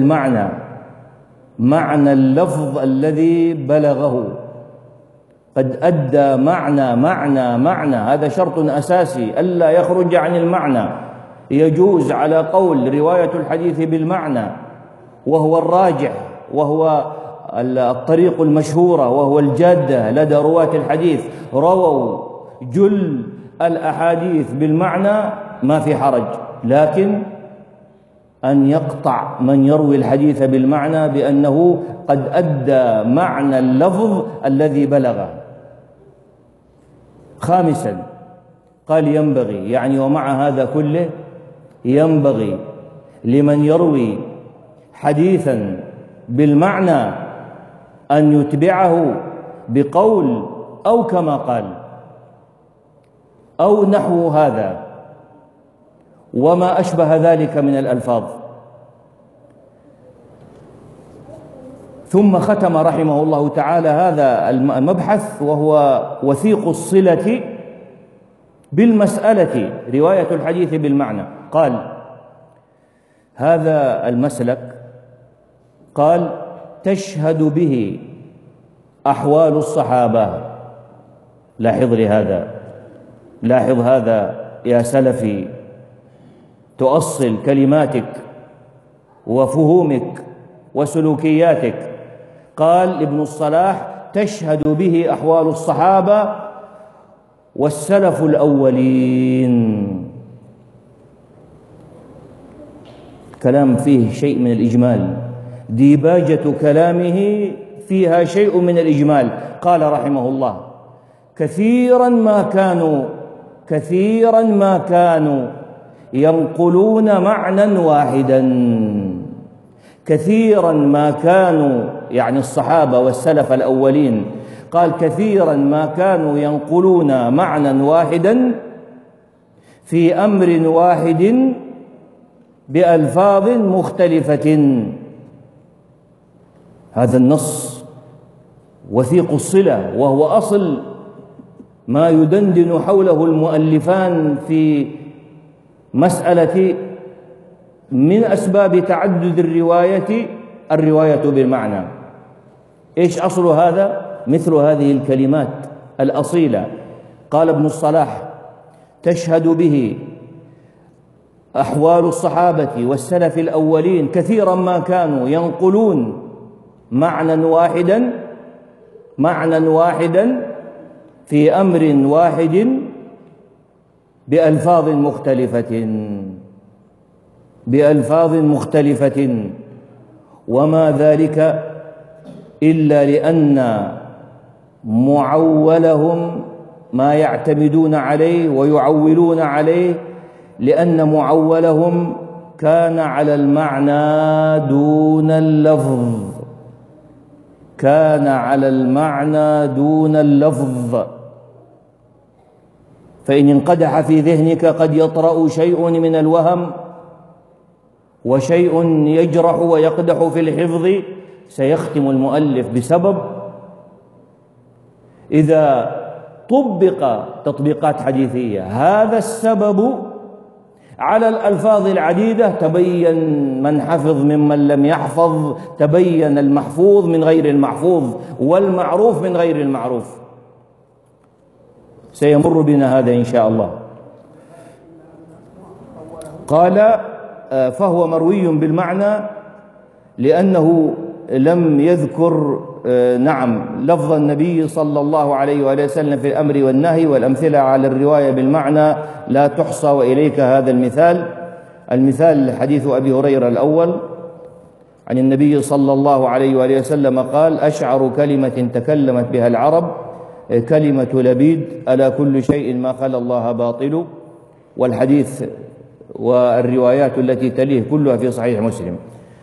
معنى اللفظ الذي بلغه، قد أدى معنى، هذا شرط أساسي ألا يخرج عن المعنى. يجوز على قول رواية الحديث بالمعنى وهو الراجح وهو الطريق المشهورة وهو الجادة لدى رواة الحديث، رووا جل الأحاديث بالمعنى ما في حرج، لكن أن يقطع من يروي الحديث بالمعنى بأنه قد أدى معنى اللفظ الذي بلغه. خامسا قال ينبغي، يعني ومع هذا كله ينبغي لمن يروي حديثا بالمعنى أن يتبعه بقول أو كما قال أو نحو هذا وما أشبه ذلك من الألفاظ. ثم ختم رحمه الله تعالى هذا المبحث وهو وثيق الصلة بالمسألة رواية الحديث بالمعنى. قال هذا المسلك قال تشهد به أحوال الصحابة. لاحظ هذا يا سلفي، تؤصل كلماتك وفهومك وسلوكياتك. قال ابن الصلاح تشهد به أحوال الصحابة والسلف الأولين. كلام فيه شيء من الإجمال، ديباجة كلامه فيها شيء من الإجمال. قال رحمه الله: كثيرا ما كانوا ينقلون معنى واحدا. كثيرا ما كانوا، يعني الصحابة والسلف الأولين، قال كثيرا ما كانوا ينقلون معنى واحدا في أمر واحد بألفاظ مختلفة. هذا النص وثيق الصلة، وهو أصل ما يدندن حوله المؤلفان في مسألة من أسباب تعدد الرواية بالمعنى. إيش أصل هذا؟ مثل هذه الكلمات الأصيلة. قال ابن الصلاح: تشهد به أحوال الصحابة والسلف الأولين كثيرا ما كانوا ينقلون معنى واحدا في أمر واحد بألفاظ مختلفة، وما ذلك إلا لأن معولهم ما يعتمدون عليه ويعولون عليه، لأن معولهم كان على المعنى دون اللفظ. فإن انقدح في ذهنك قد يطرأ شيء من الوهم وشيء يجرح ويقدح في الحفظ. سيختم المؤلف بسبب إذا طبق تطبيقات حديثية هذا السبب على الألفاظ العديدة، تبين من حفظ ممن لم يحفظ، تبين المحفوظ من غير المحفوظ، والمعروف من غير المعروف. سيمر بنا هذا إن شاء الله. قال: فهو مروي بالمعنى لأنه لم يذكر لفظ النبي صلى الله عليه وآله وسلم في الأمر والنهي، والأمثلة على الرواية بالمعنى لا تحصى، وإليك هذا المثال حديث أبي هريرة الأول عن النبي صلى الله عليه وآله وسلم قال: أشعر كلمة تكلمت بها العرب كلمة لبيد، ألا كل شيء ما خلا الله باطل. والحديث والروايات التي تليه كلها في صحيح مسلم.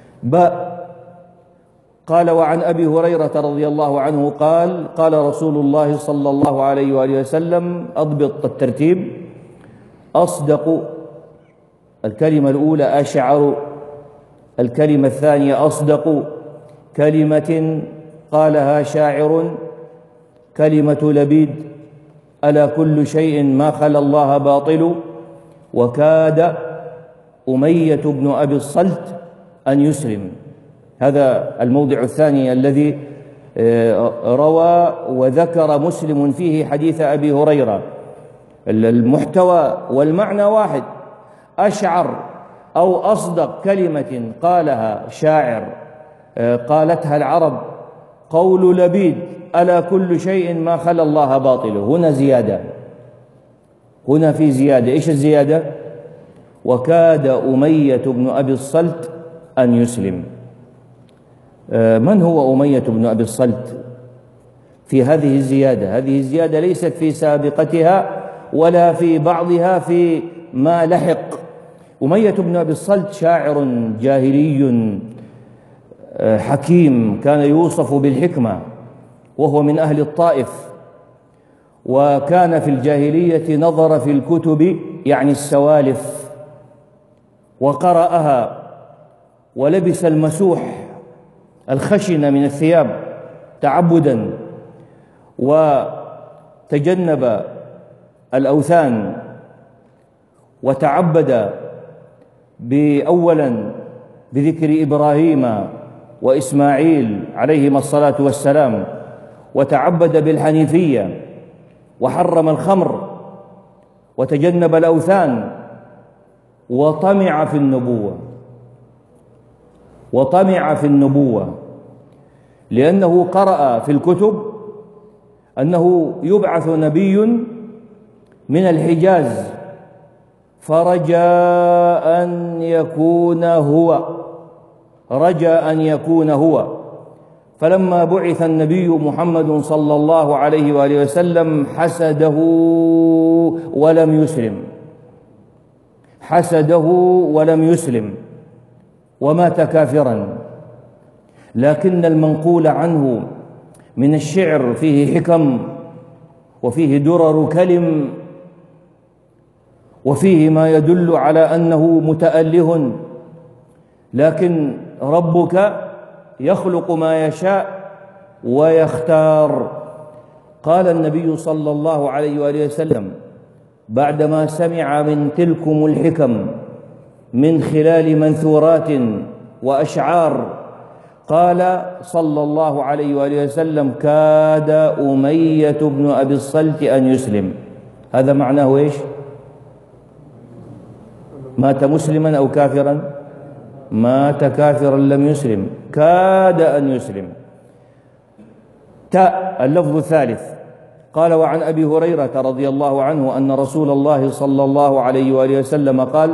قال: وعن أبي هريرة رضي الله عنه قال: قال رسول الله صلى الله عليه وآله وسلم، أضبط الترتيب: أصدق، الكلمة الأولى أشعر، الكلمة الثانية أصدق كلمة قالها شاعر، كلمة لبيد، ألا كل شيء ما خلا الله باطل. وكاد أمية بن أبي الصلت أن يسلم. هذا الموضع الثاني الذي روى وذكر مسلم فيه حديث أبي هريرة. المحتوى والمعنى واحد: أشعر أو أصدق كلمة قالها شاعر قالتها العرب، قول لبيد: ألا كل شيء ما خلا الله باطل. هنا زيادة، هنا في زيادة. إيش الزيادة؟ وكاد أمية بن أبي الصلت أن يسلم. من هو أمية بن أبي الصلت في هذه الزيادة؟ هذه الزيادة ليست في سابقتها ولا في بعضها في ما لحق. أمية بن أبي الصلت شاعر جاهلي حكيم، كان يوصف بالحكمة، وهو من أهل الطائف، وكان في الجاهلية نظر في الكتب، يعني السوالف، وقرأها، ولبس المسوح الخشن من الثياب تعبدا، وتجنب الأوثان، وتعبد أولا بذكر إبراهيم وإسماعيل عليهما الصلاة والسلام، وتعبد بالحنيفية، وحرم الخمر، وتجنب الأوثان، وطمع في النبوة، لأنه قرأ في الكتب أنه يبعث نبي من الحجاز، فرجاء أن يكون هو، رجاء أن يكون هو. فلما بعث النبي محمد صلى الله عليه وآله وسلم حسده ولم يسلم، حسده ولم يسلم ومات كافرا. لكن المنقول عنه من الشعر فيه حكم، وفيه درر كلم، وفيه ما يدل على أنه متأله. لكن ربك يخلق ما يشاء ويختار. قال النبي صلى الله عليه وآله وسلم بعدما سمع من تلكم الحكم من خلال منثورات وأشعار، قال صلى الله عليه وآله وسلم: كاد أمية بن أبي الصلت أن يسلم. هذا معناه إيش؟ مات مسلما أو كافرا؟ مات كافرا لم يسلم، كاد أن يسلم. تاء اللفظ الثالث. قال: وعن أبي هريرة رضي الله عنه أن رسول الله صلى الله عليه وآله وسلم قال: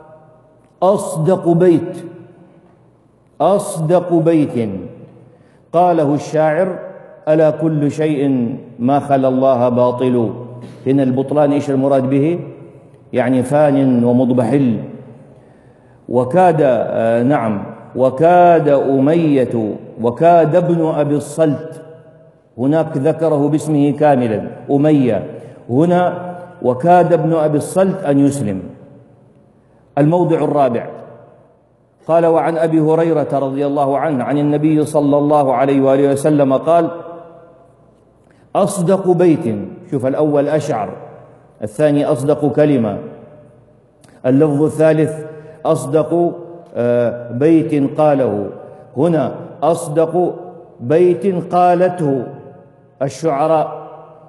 أصدق بيت قاله الشاعر: ألا كل شيء ما خلا الله باطل. هنا البطلان إيش المراد به؟ يعني فان ومضمحل. وكاد وكاد أمية، وكاد ابن أبي الصلت، هناك ذكره باسمه كاملا أمية، هنا وكاد ابن أبي الصلت أن يسلم. الموضع الرابع. قال: وعن أبي هريرة رضي الله عنه عن النبي صلى الله عليه وآله وسلم قال: أصدق بيت. شوف، الأول أشعر، الثاني أصدق كلمة، اللفظ الثالث أصدق بيت قاله، هنا أصدق بيت قالته الشعراء.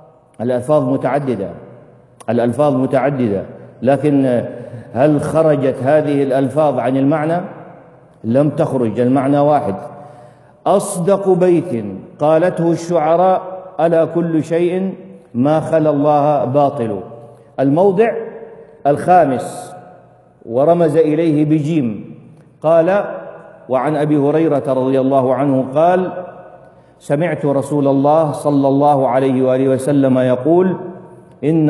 الألفاظ متعددة، لكن هل خرجت هذه الألفاظ عن المعنى؟ لم تخرج، المعنى واحد. أصدق بيت قالته الشعراء: ألا كل شيء ما خلا الله باطل. الموضع الخامس، ورمز إليه بجيم. قال: وعن أبي هريرة رضي الله عنه قال: سمعت رسول الله صلى الله عليه وآله وسلم يقول: إن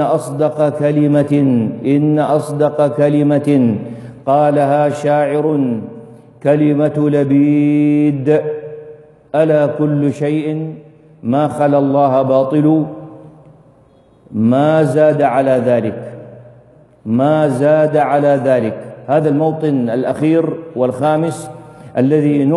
أصدق كلمة قالها شاعر كلمة لبيد: ألا كل شيء ما خلا الله باطل. ما زاد على ذلك. هذا الموطن الأخير والخامس الذي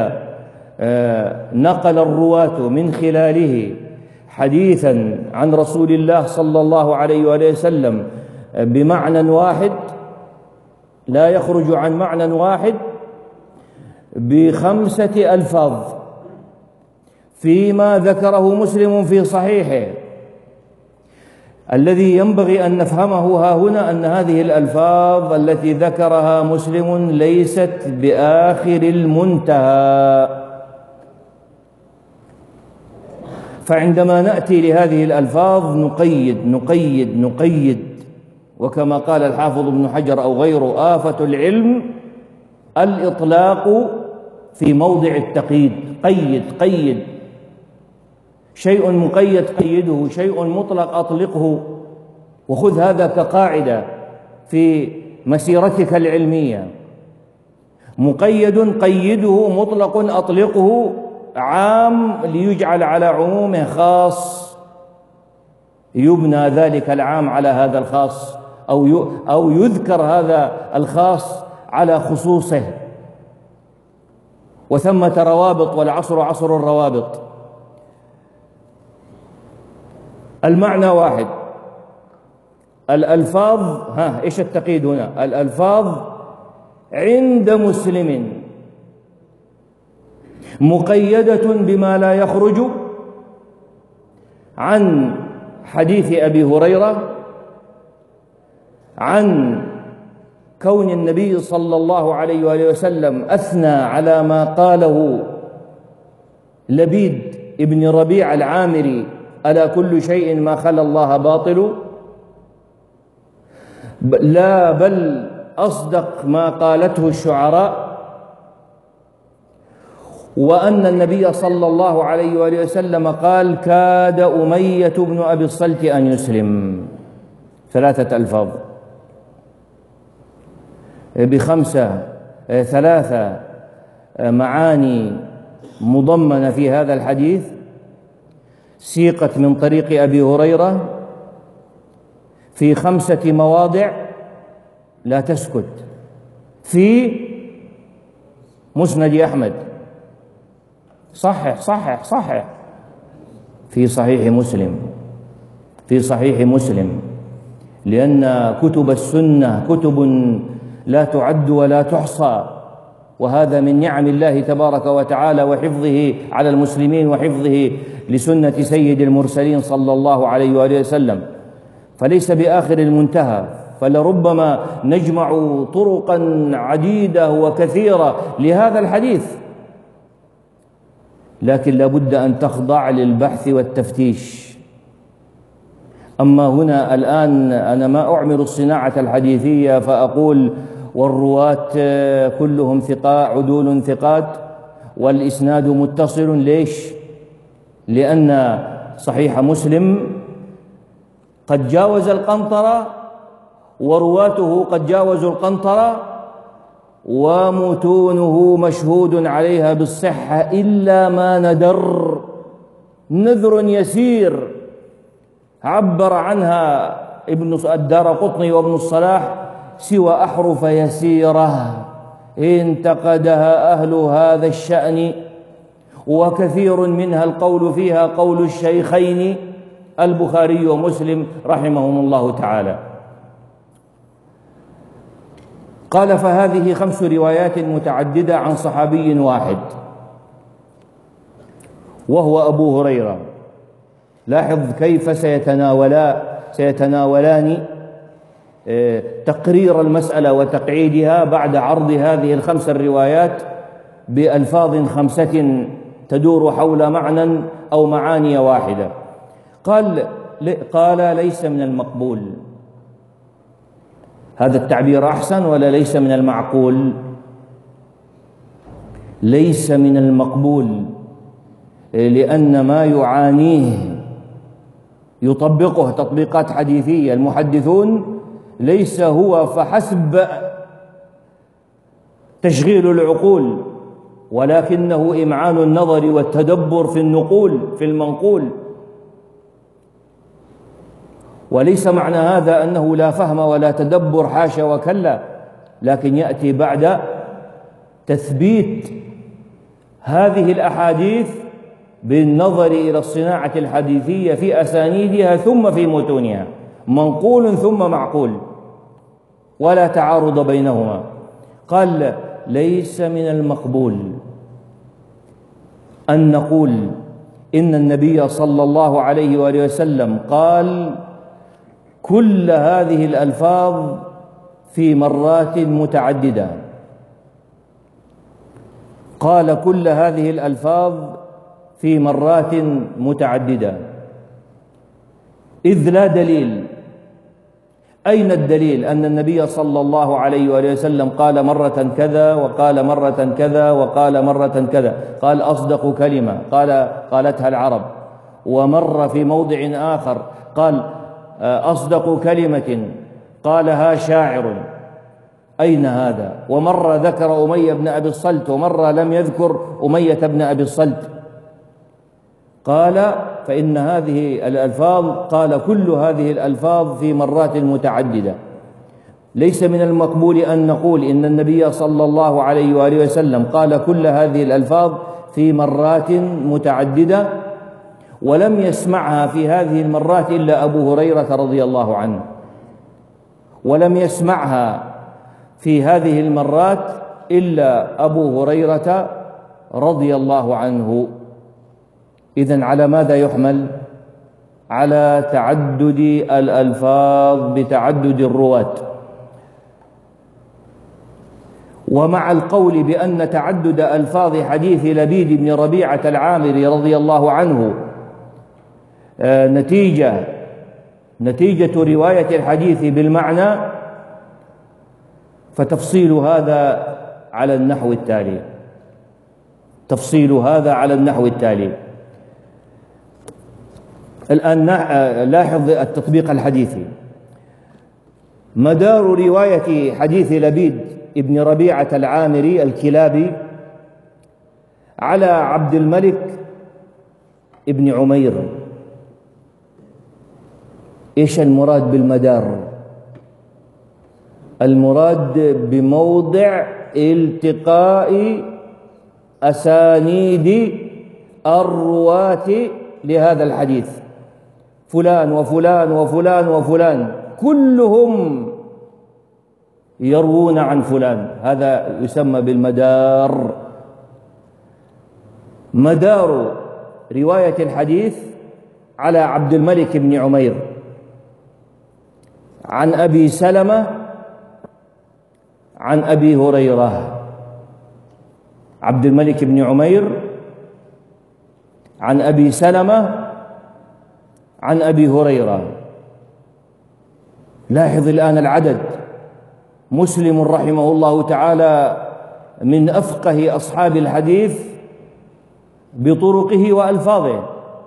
نقل الرواة من خلاله حديثا عن رسول الله صلى الله عليه وآله وسلم بمعنى واحد، لا يخرج عن معنى واحد، ب5 ألفاظ، فيما ذكره مسلم في صحيحه. الذي ينبغي أن نفهمه ها هنا أن هذه الألفاظ التي ذكرها مسلم ليست بآخر المنتهى. فعندما نأتي لهذه الألفاظ نقيد، وكما قال الحافظ ابن حجر أو غيره: آفة العلم الإطلاق في موضع التقييد. قيد، شيء مقيد قيده، شيء مطلق أطلقه، وخذ هذا كقاعدة في مسيرتك العلمية. مقيد قيده، مطلق أطلقه، عام ليجعل على عمومه خاص، يبنى ذلك العام على هذا الخاص، أو يذكر هذا الخاص على خصوصه. وثمة روابط، والعصر عصر الروابط. المعنى واحد. الألفاظ، إيش التقييد هنا؟ الألفاظ عند مسلم مقيدة بما لا يخرج عن حديث أبي هريرة، عن كون النبي صلى الله عليه وآله وسلم أثنى على ما قاله لبيد ابن ربيع العامري ألا كل شيء ما خلا الله باطل؟ لا، بل أصدق ما قالته الشعراء، وأن النبي صلى الله عليه وآله وسلم قال: كاد أمية بن أبي الصلت أن يسلم. 3 ألفاظ ثلاثة معاني مضمنة في هذا الحديث، سيقت من طريق أبي هريرة في 5 مواضع، لا تسكت، في مسند أحمد، صحح في صحيح مسلم، لأن كتب السنة كتب لا تعد ولا تحصى، وهذا من نعم الله تبارك وتعالى وحفظه على المسلمين وحفظه لسنة سيد المرسلين صلى الله عليه وآله وسلم، فليس بآخر المنتهى، فلربما نجمع طرقا عديدة وكثيرة لهذا الحديث، لكن لابد أن تخضع للبحث والتفتيش. أما هنا الآن أنا ما أعمل الصناعة الحديثية فأقول والرواة كلهم عدول ثقات والإسناد متصل. ليش؟ لأن صحيح مسلم قد جاوز القنطرة ورواته قد جاوزوا القنطرة، ومتونه مشهود عليها بالصحة إلا ما نذر يسير عبر عنها ابن الدارقطني وابن الصلاح سوى أحرف يسيرة انتقدها أهل هذا الشأن، وكثير منها القول فيها قول الشيخين البخاري ومسلم رحمهم الله تعالى. قال: فهذه 5 روايات متعددة عن صحابي واحد وهو أبو هريرة. لاحظ كيف سيتناولان تقرير المسألة وتقعيدها بعد عرض هذه ال5 الروايات بألفاظ 5 تدور حول معنى أو معاني واحدة. قال: ليس من المقبول. هذا التعبير أحسن ولا ليس من المعقول؟ ليس من المقبول، لأن ما يعانيه يطبقه تطبيقات حديثية المحدثون ليس هو فحسب تشغيل العقول، ولكنه إمعان النظر والتدبر في النقول في المنقول. وليس معنى هذا أنه لا فهم ولا تدبر، حاشا وكلا، لكن يأتي بعد تثبيت هذه الأحاديث بالنظر إلى الصناعة الحديثية في أسانيدها ثم في متونها، منقول ثم معقول، ولا تعارض بينهما. قال: ليس من المقبول أن نقول إن النبي صلى الله عليه وآله وسلم قال كل هذه الألفاظ في مرات متعددة. قال كل هذه الألفاظ في مرات متعددة، إذ لا دليل. أين الدليل أن النبي صلى الله عليه وآله وسلم قال مرة كذا وقال مرة كذا وقال مرة كذا؟ قال: أصدق كلمة قالتها العرب. ومر في موضع آخر قال: أصدق كلمة قالها شاعر. أين هذا؟ ومر ذكر أمية بن أبي الصلت، ومر لم يذكر أمية بن أبي الصلت. قال: فإن هذه الألفاظ، قال كل هذه الألفاظ في مرات متعددة. ليس من المقبول أن نقول إن النبي صلى الله عليه وآله وسلم قال كل هذه الألفاظ في مرات متعددة ولم يسمعها في هذه المرات إلا أبو هريرة رضي الله عنه، ولم يسمعها في هذه المرات إلا أبو هريرة رضي الله عنه. إذن على ماذا يحمل؟ على تعدد الألفاظ بتعدد الرواة. ومع القول بأن تعدد ألفاظ حديث لبيد بن ربيعة العامري رضي الله عنه نتيجة رواية الحديث بالمعنى، فتفصيل هذا على النحو التالي. الآن لاحظ التطبيق الحديثي. مدار رواية حديث لبيد ابن ربيعة العامري الكلابي على عبد الملك ابن عمير. إيش المراد بالمدار؟ المراد بموضع التقاء أسانيد الرواة لهذا الحديث، فلان وفلان وفلان وفلان كلهم يروون عن فلان، هذا يسمى بالمدار. مدار رواية الحديث على عبد الملك بن عمير عن أبي سلمة عن أبي هريرة. عبد الملك بن عمير عن أبي سلمة عن أبي هريرة. لاحظ الآن العدد. مسلم رحمه الله تعالى من أفقه أصحاب الحديث بطرقه وألفاظه،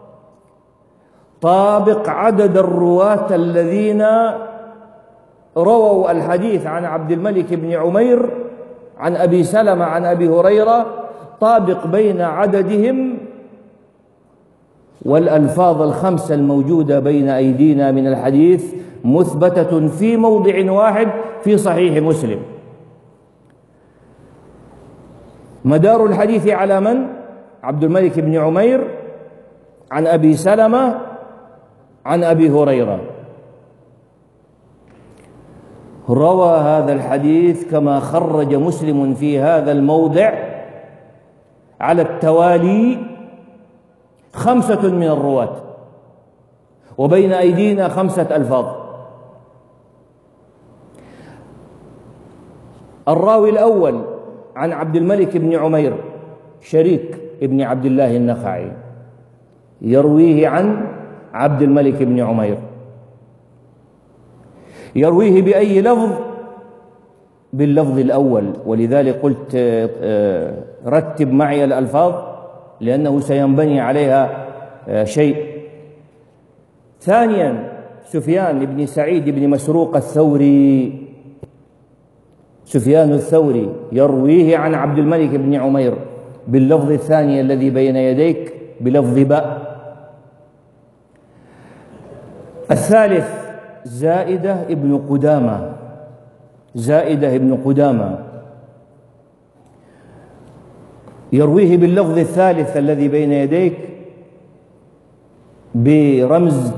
طابق عدد الرواة الذين رووا الحديث عن عبد الملك بن عمير عن أبي سلمة عن أبي هريرة، طابق بين عددهم والألفاظ الخمسة الموجودة بين أيدينا من الحديث مثبتة في موضع واحد في صحيح مسلم. مدار الحديث على من؟ عبد الملك بن عمير عن أبي سلمة عن أبي هريرة. روى هذا الحديث كما خرج مسلم في هذا الموضع على التوالي 5 من الرواة، وبين أيدينا 5 ألفاظ. الراوي الأول عن عبد الملك بن عمير شريك ابن عبد الله النخعي، يرويه عن عبد الملك بن عمير. يرويه بأي لفظ؟ باللفظ الأول، ولذلك قلت رتب معي الألفاظ لأنه سينبني عليها شيء. ثانيا سفيان بن سعيد بن مسروق الثوري، سفيان الثوري يرويه عن عبد الملك بن عمير باللفظ الثاني الذي بين يديك بلفظ باء. الثالث زائدة ابن قدامة، زائدة ابن قدامة يرويه باللفظ الثالث الذي بين يديك برمز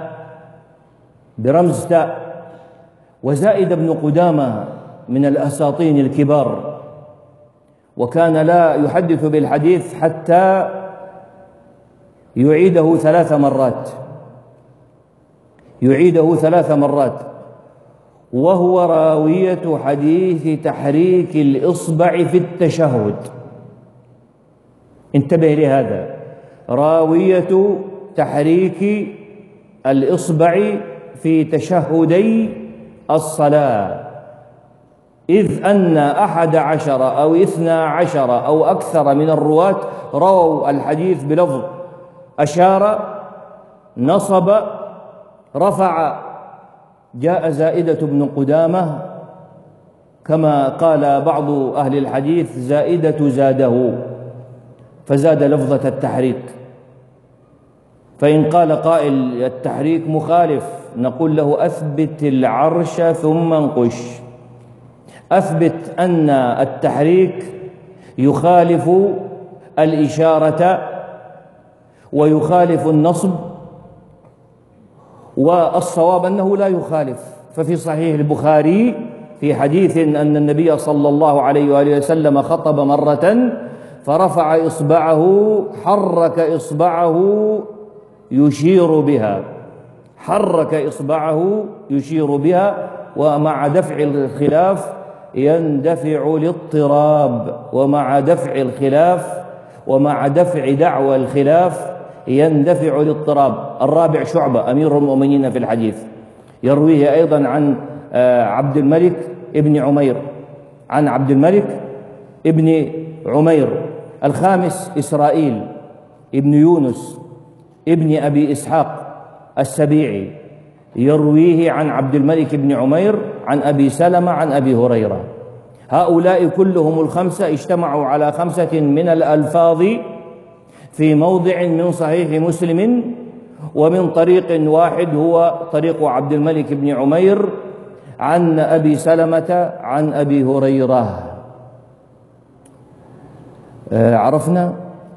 تاء. وزائد بن قدامة من الأساطين الكبار، وكان لا يحدث بالحديث حتى يعيده 3 مرات، يعيده 3 مرات، وهو راوية حديث تحريك الإصبع في التشهد. انتبه لهذا، راوية تحريك الإصبع في تشهدي الصلاة، إذ أن 11 أو 12 أو أكثر من الرواة رووا الحديث بلفظ أشار، نصب، رفع. جاء زائدة بن قدامة كما قال بعض أهل الحديث زائدة زاده، فزاد لفظة التحريك. فإن قال قائل التحريك مخالف، نقول له أثبت العرش ثم انقش. أثبت أن التحريك يخالف الإشارة ويخالف النصب، والصواب أنه لا يخالف. ففي صحيح البخاري في حديث أن النبي صلى الله عليه وآله وسلم خطب مرة فرفع إصبعه، حرك إصبعه يشير بها، حرك إصبعه يشير بها، ومع دفع الخلاف يندفع الاضطراب، ومع دفع الخلاف ومع دفع دعوى الخلاف يندفع الاضطراب. الرابع شعبة أمير المؤمنين في الحديث، يرويه أيضا عن عبد الملك ابن عمير، عن عبد الملك ابن عمير. الخامس إسرائيل ابن يونس ابن أبي إسحاق السبيعي، يرويه عن عبد الملك بن عمير عن أبي سلمة عن أبي هريرة. هؤلاء كلهم الخمسة اجتمعوا على 5 من الألفاظ في موضع من صحيح مسلم، ومن طريق واحد هو طريق عبد الملك بن عمير عن أبي سلمة عن أبي هريرة. عرفنا،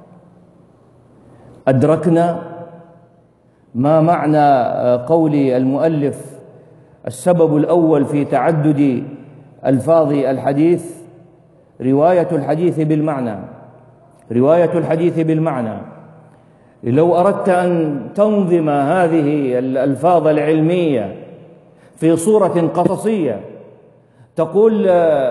أدركنا ما معنى قول المؤلف السبب الأول في تعدد ألفاظ الحديث رواية الحديث بالمعنى. رواية الحديث بالمعنى. لو أردت أن تنظم هذه الألفاظ العلمية في صورة قصصية تقول: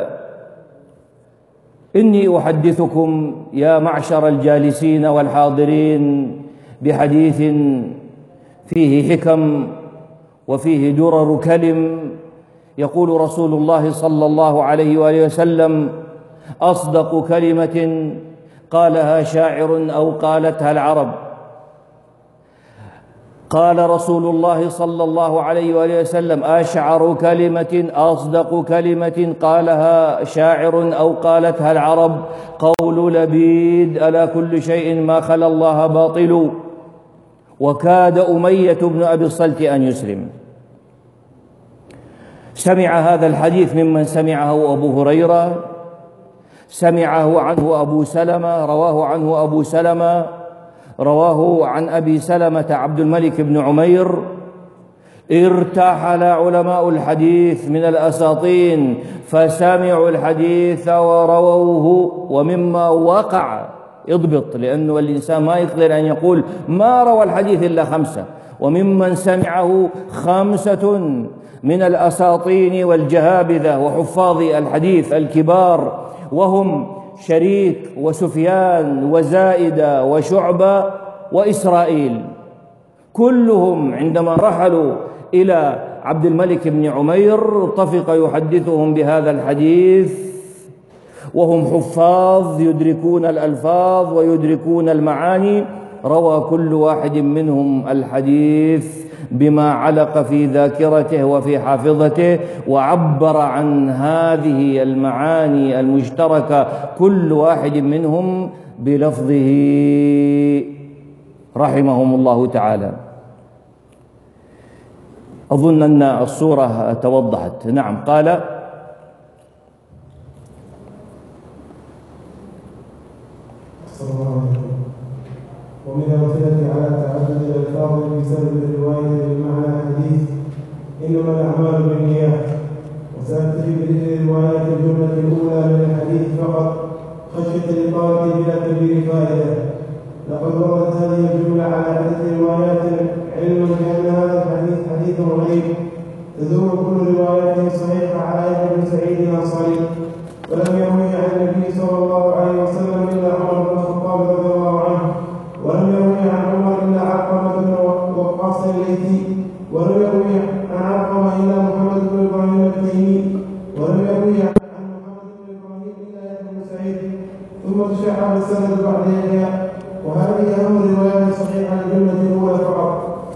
إني أحدثكم يا معشر الجالسين والحاضرين بحديث فيه حكم وفيه درر كلم، يقول رسول الله صلى الله عليه وآله وسلم: أصدق كلمة قالها شاعر أو قالتها العرب. قال رسول الله صلى الله عليه وآله وسلم: أشعر كلمة أصدق كلمة قالها شاعر أو قالتها العرب قول لبيد: ألا كل شيء ما خلا الله باطل. وكاد أمية بن أبي الصلت أن يسلم. سمع هذا الحديث ممن سمعه أبو هريرة، سمعه عنه أبو سلمة، رواه عنه أبو سلمة، رواه عن أبي سلمة عبد الملك بن عمير. ارتحل علماء الحديث من الأساطين فسمعوا الحديث ورووه، ومما وقع اضبط، لأنه الإنسان ما يقدر أن يقول ما روى الحديث إلا 5، وممن سمعه 5 من الأساطين والجهابذة وحفاظ الحديث الكبار، وهم شريك وسفيان وزائدة وشعبة وإسرائيل. كلهم عندما رحلوا إلى عبد الملك بن عمير طفق يحدثهم بهذا الحديث، وهم حفاظ يدركون الألفاظ ويدركون المعاني. روى كل واحد منهم الحديث بما علق في ذاكرته وفي حافظته، وعبر عن هذه المعاني المشتركة كل واحد منهم بلفظه رحمهم الله تعالى. أظن أن الصورة توضحت. نعم. قال: ومن الأمثلة على تعدد الألفاظ بسبب الرواية بمعنى الحديث: إنما الأعمال بالنيات. وسأكتفي بذكر الروايات الجملة الأولى من الحديث فقط خشية الإطالة بلا كبير فائدة. لقد وردت هذه الجملة على عدة روايات، علما بأن هذا الحديث حديث غريب تدور كل رواياته صحيحة على يحيى بن سعيد الأنصاري، ولم يروي عن النبي صلى الله عليه وسلم إلا عمر بن الخطاب رضي الله عنه، ولم يروي عن عمر إلا علقمة بن وقاص الليثي، ولم يروي عن علقمة إلا محمد بن إبراهيم التيمي، ولم يروي عن محمد بن إبراهيم إلا يحيى بن سعيد، ثم تشعب السند بعد يحيى. وهذه أهم الروايات الصحيحة للجملة الأولى فقط.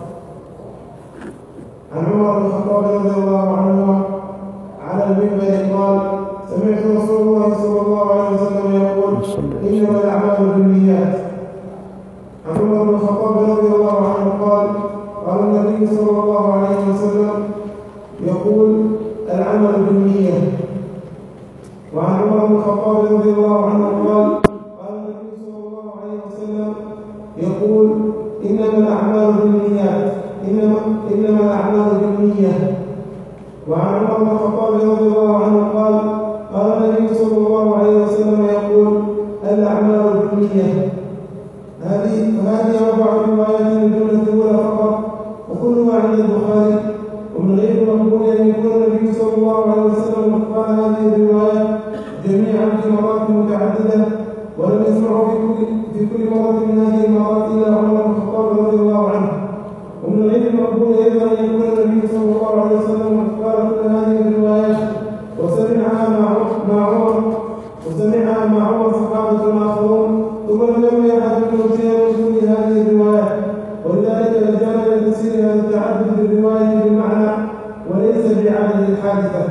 عن عمر بن الخطاب رضي الله عنه على المنبر قال: سمعت رسول الله صلى الله عليه وسلم يقول: إنما الأعمال بالنيات. عن عمر بن الخطاب رضي الله عنه قال: قال النبي صلى الله عليه وسلم يقول: العمل بالنية. وعن عمر بن الخطاب رضي الله عنه قال: قال النبي صلى الله عليه وسلم يقول: إنما الأعمال بالنيات، إنما الأعمال بالنية. وعن عمر بن الخطاب رضي الله عنه قال: قال النبي صلى الله عليه وسلم يقول: الأعمال بالنية. هذه 4 روايات من الجملة الأولى فقط، وكلها عند البخاري. ومن غير مقبول أن يكون النبي صلى الله عليه وسلم قال هذه الروايات جميعا في مرات متعددة، ولم يسمعوا في كل مرة من هذه المرات إلا عمر بن الخطاب حادثة.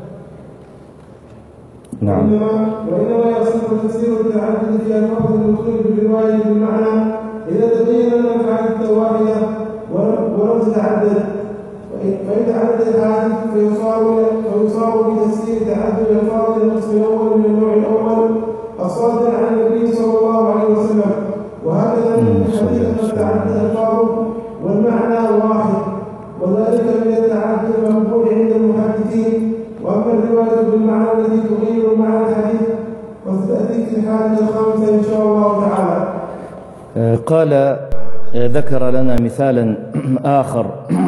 نعم. وإنما يصح تفسير التعدد في ألفاظ المدخول بالرواية بالمعنى إذا تبين أن الحادثة واحدة ولم تتعدد، فإن تعدد الحادث فيصار بتفسير تعدد الألفاظ القسم الأول من النوع الأول الصادر عن النبي صلى الله عليه وسلم، وهكذا من الحديث تعدد الألفاظ والمعنى واحد، وذلك من التعدد المقبول عند المحدثين. وأما الرواية بالمعنى التي تغير معنى الحديث وستأتي في الحادثة الخامسة إن شاء الله تعالى. قال ذكر لنا مثالا آخر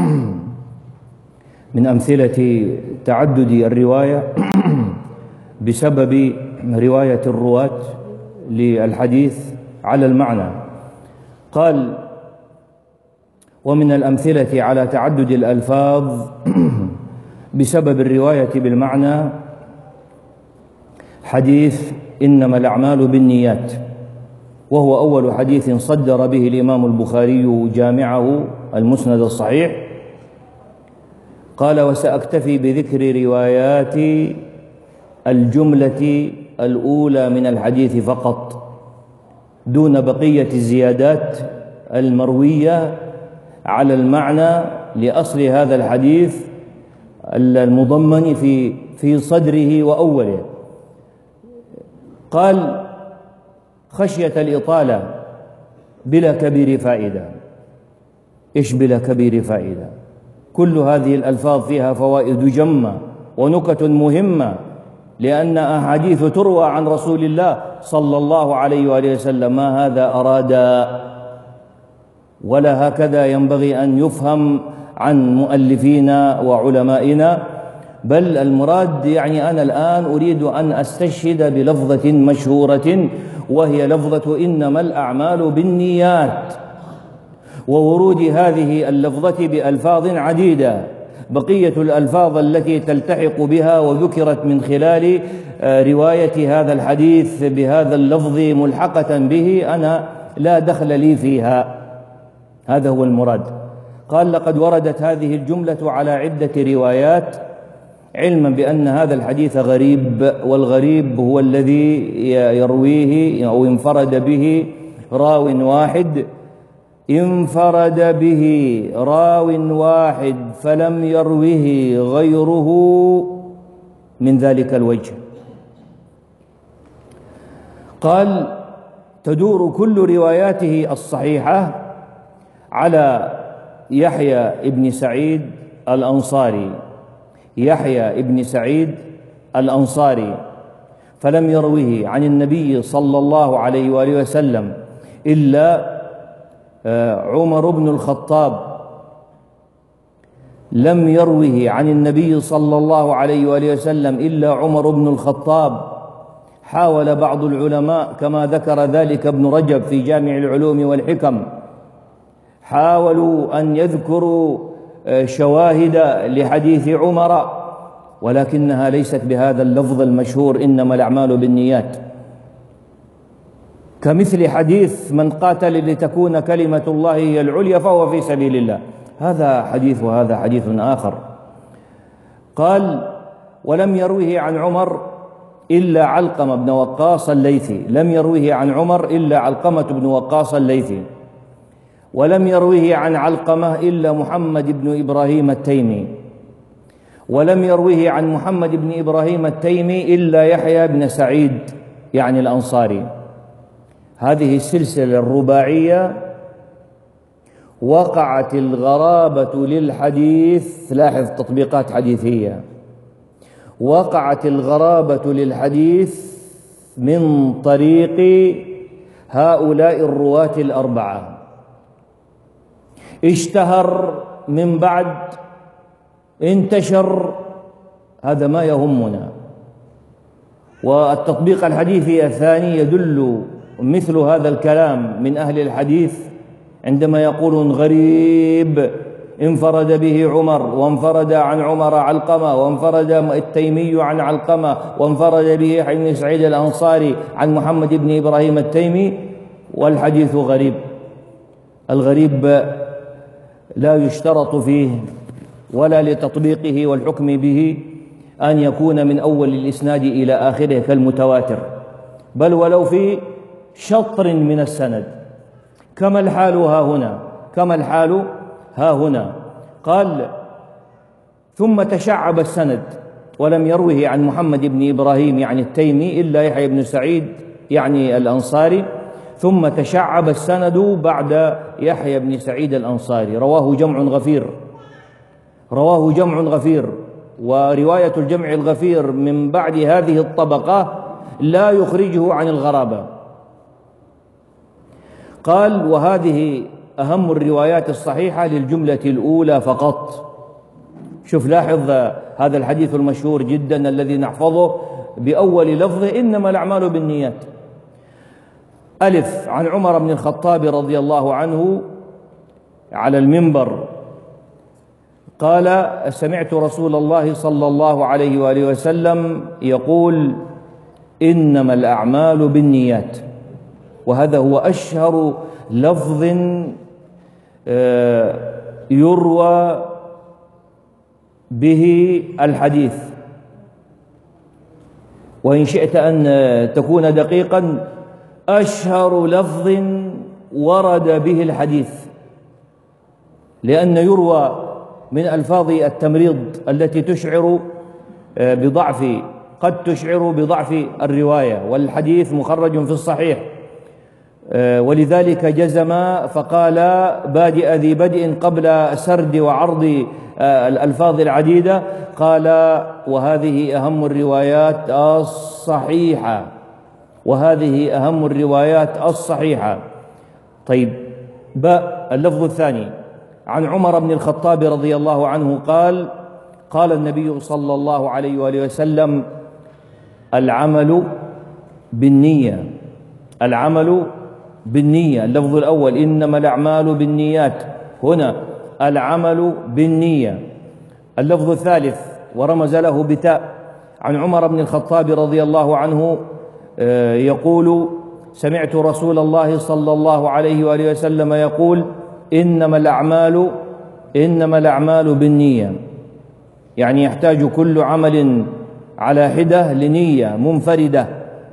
من أمثلة تعدد الرواية بسبب رواية الرواة للحديث على المعنى. قال: ومن الأمثلة على تعدد الألفاظ بسبب الرواية بالمعنى حديث إنما الأعمال بالنيات، وهو أول حديث صدر به الإمام البخاري جامعه المسند الصحيح. قال: وسأكتفي بذكر روايات الجملة الأولى من الحديث فقط دون بقية الزيادات المروية على المعنى لأصل هذا الحديث المضمن في صدره وأوله. قال: خشية الإطالة بلا كبير فائدة. إيش بلا كبير فائدة؟ كل هذه الألفاظ فيها فوائد جمة ونكت مهمة، لأن أحاديث تروى عن رسول الله صلى الله عليه وآله وسلم ما هذا أراد، ولا هكذا ينبغي أن يفهم عن مؤلفينا وعلمائنا، بل المراد يعني أنا الآن أريد أن أستشهد بلفظة مشهورة وهي لفظة إنما الأعمال بالنيات، وورود هذه اللفظة بألفاظ عديدة. بقية الألفاظ التي تلتحق بها وذكرت من خلال رواية هذا الحديث بهذا اللفظ ملحقة به أنا لا دخل لي فيها. هذا هو المراد. قال: لقد وردت هذه الجملة على عدة روايات، علما بأن هذا الحديث غريب، والغريب هو الذي يرويه أو انفرد به راو واحد، انفرد به راو واحد فلم يروه غيره من ذلك الوجه. قال: تدور كل رواياته الصحيحة على يحيى ابن سعيد الأنصاري، يحيى ابن سعيد الأنصاري، فلم يروه عن النبي صلى الله عليه وآله وسلم إلا عمر بن الخطاب، لم يروه عن النبي صلى الله عليه وآله وسلم إلا عمر بن الخطاب. حاول بعض العلماء كما ذكر ذلك ابن رجب في جامع العلوم والحكم، حاولوا أن يذكروا شواهد لحديث عمر، ولكنها ليست بهذا اللفظ المشهور إنما الأعمال بالنيات، كمثل حديث من قاتل لتكون كلمة الله هي العليا فهو في سبيل الله. هذا حديث وهذا حديث آخر. قال: ولم يروه عن عمر إلا علقمة بن وقاص الليثي، لم يروه عن عمر إلا علقمة بن وقاص الليثي، ولم يروه عن علقمة إلا محمد بن إبراهيم التيمي، ولم يروه عن محمد بن إبراهيم التيمي إلا يحيى بن سعيد يعني الأنصاري. هذه السلسلة الرباعية وقعت الغرابة للحديث، لاحظ تطبيقات حديثية، وقعت الغرابة للحديث من طريق هؤلاء الرواة الأربعة. اشتهر من بعد، انتشر، هذا ما يهمنا. والتطبيق الحديثي الثاني يدل مثل هذا الكلام من أهل الحديث عندما يقولون غريب انفرد به عمر، وانفرد عن عمر علقمة، وانفرد التيمي عن علقمة، وانفرد به يحيى بن سعيد الأنصاري عن محمد بن إبراهيم التيمي، والحديث غريب. الغريب لا يشترط فيه ولا لتطبيقه والحكم به أن يكون من أول الإسناد إلى آخره كالمتواتر، بل ولو في شطر من السند، كما الحال ها هنا. قال: ثم تشعب السند ولم يروه عن محمد بن إبراهيم يعني التيمي إلا يحيى بن سعيد يعني الأنصاري، ثم تشعب السند بعد يحيى بن سعيد الأنصاري. رواه جمع غفير، ورواية الجمع الغفير من بعد هذه الطبقة لا يخرجه عن الغرابة. قال: وهذه أهم الروايات الصحيحة للجملة الأولى فقط. شوف، لاحظ هذا الحديث المشهور جدا الذي نحفظه بأول لفظه: إنما الأعمال بالنيات. ألف: عن عمر بن الخطاب رضي الله عنه على المنبر قال: سمعت رسول الله صلى الله عليه وآله وسلم يقول: إنما الأعمال بالنيات. وهذا هو أشهر لفظ يروى به الحديث. وإن شئت أن تكون دقيقا، أشهر لفظ ورد به الحديث، لأن يروى من ألفاظ التمريض التي قد تشعر بضعف الرواية، والحديث مخرج في الصحيح، ولذلك جزم فقال: بادئ ذي بدء قبل سرد وعرض الألفاظ العديدة. قال: وهذه أهم الروايات الصحيحة. طيب، باء اللفظ الثاني: عن عمر بن الخطاب رضي الله عنه قال: قال النبي صلى الله عليه وآله وسلم: العمل بالنية. اللفظ الأول: إنما الأعمال بالنيات، هنا العمل بالنية. اللفظ الثالث ورمز له بتاء: عن عمر بن الخطاب رضي الله عنه يقول: سمعت رسول الله صلى الله عليه وآله وسلم يقول: إنما الأعمال بالنية. يعني يحتاج كل عمل على حدة لنية منفردة،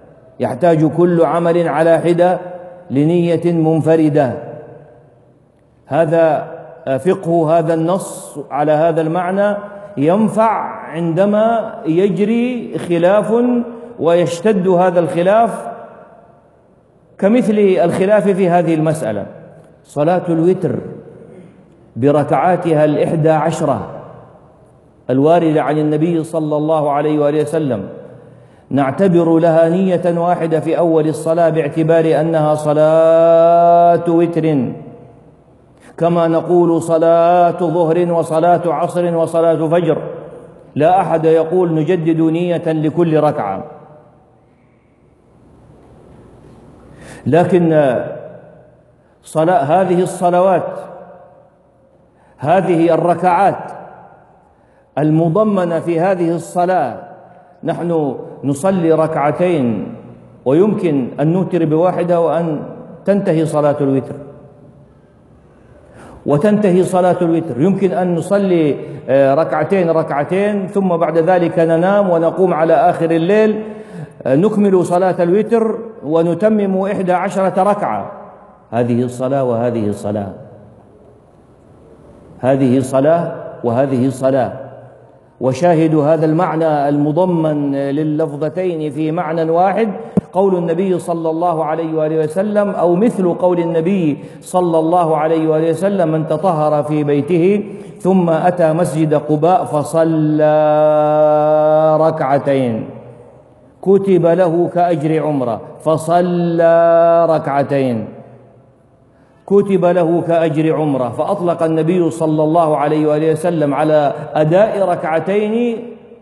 هذا فقه هذا النص على هذا المعنى ينفع عندما يجري خلاف ويشتد هذا الخلاف، كمثل الخلاف في هذه المسألة: صلاة الوتر بركعاتها 11 الواردة عن النبي صلى الله عليه وآله وسلم، نعتبر لها نية واحدة في أول الصلاة باعتبار أنها صلاة وتر، كما نقول صلاة ظهر وصلاة عصر وصلاة فجر. لا أحد يقول نجدد نية لكل ركعة. لكن هذه الصلوات، هذه الركعات المضمنة في هذه الصلاة، نحن نصلي ركعتين ويمكن أن نوتر بواحدة وأن تنتهي صلاة الوتر، يمكن أن نصلي ركعتين ثم بعد ذلك ننام ونقوم على آخر الليل نكمل صلاة الوتر ونتمم 11 ركعة. هذه الصلاة وهذه صلاة. وشاهد هذا المعنى المضمن لللفظتين في معنى واحد قول النبي صلى الله عليه وآله وسلم، أو مثل قول النبي صلى الله عليه وآله وسلم: من تطهر في بيته ثم أتى مسجد قباء فصلى ركعتين كتب له كأجر عمرة، فصلى ركعتين كتب له كأجر عمرة. فأطلق النبي صلى الله عليه وآله وسلم على أداء ركعتين،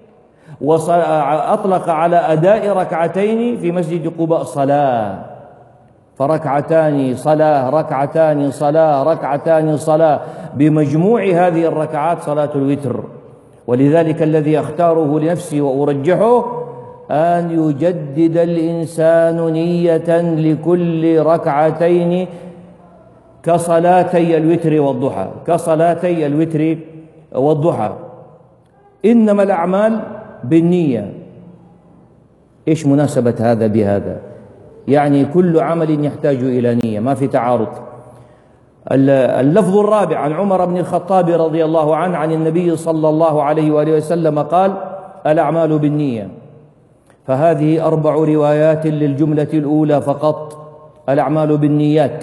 وأطلق على أداء ركعتين في مسجد قباء صلاة، فركعتان صلاة، ركعتان صلاة، ركعتان صلاة، بمجموع هذه الركعات صلاة الوتر. ولذلك الذي أختاره لنفسي وأرجحه أن يجدد الإنسان نية لكل ركعتين كصلاتي الوتر والضحى. إنما الأعمال بالنية. إيش مناسبة هذا بهذا؟ يعني كل عمل يحتاج إلى نية، ما في تعارض. اللفظ الرابع عن عمر بن الخطاب رضي الله عنه عن النبي صلى الله عليه وآله وسلم قال: الأعمال بالنية. فهذه 4 روايات للجملة الأولى فقط. الأعمال بالنيات،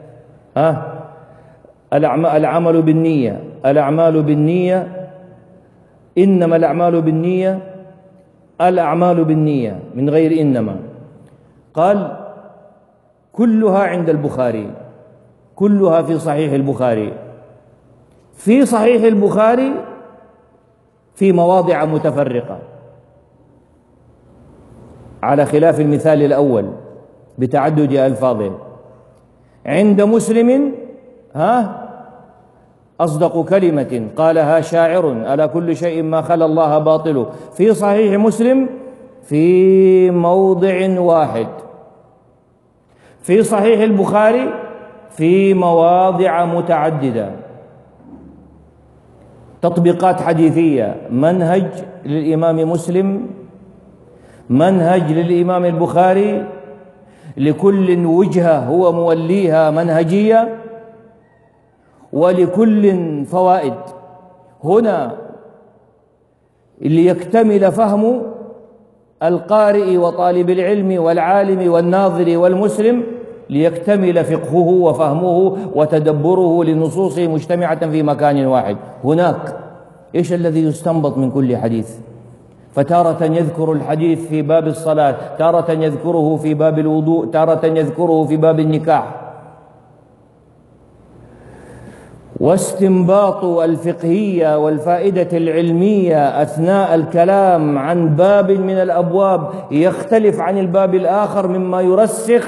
العمل بالنية، الأعمال بالنية، إنما الأعمال بالنية، الأعمال بالنية من غير إنما. قال: كلها عند البخاري، كلها في صحيح البخاري. في صحيح البخاري في مواضع متفرقة على خلاف المثال الأول بتعدد ألفاظه. عند مسلم أصدق كلمة قالها شاعر: ألا كل شيء ما خلا الله باطل. في صحيح مسلم في موضع واحد. في صحيح البخاري في مواضع متعددة. تطبيقات حديثية: منهج للإمام مسلم، منهج للإمام البخاري، لكل وجهة هو موليها منهجية، ولكل فوائد. هنا ليكتمل فهم القارئ وطالب العلم والعالم والناظر والمسلم، ليكتمل فقهه وفهمه وتدبره لنصوصه مجتمعة في مكان واحد. هناك إيش الذي يستنبط من كل حديث؟ فتارة يذكر الحديث في باب الصلاة، تارة يذكره في باب الوضوء، تارة يذكره في باب النكاح. واستنباط الفقهية والفائدة العلمية أثناء الكلام عن باب من الأبواب يختلف عن الباب الآخر، مما يرسخ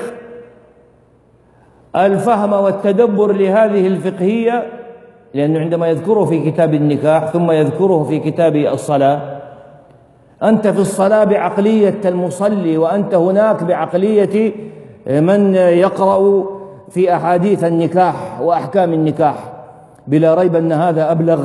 الفهم والتدبر لهذه الفقهية. لأنه عندما يذكره في كتاب النكاح ثم يذكره في كتاب الصلاة، أنت في الصلاة بعقلية المصلي، وأنت هناك بعقلية من يقرأ في أحاديث النكاح وأحكام النكاح. بلا ريب أن هذا أبلغ.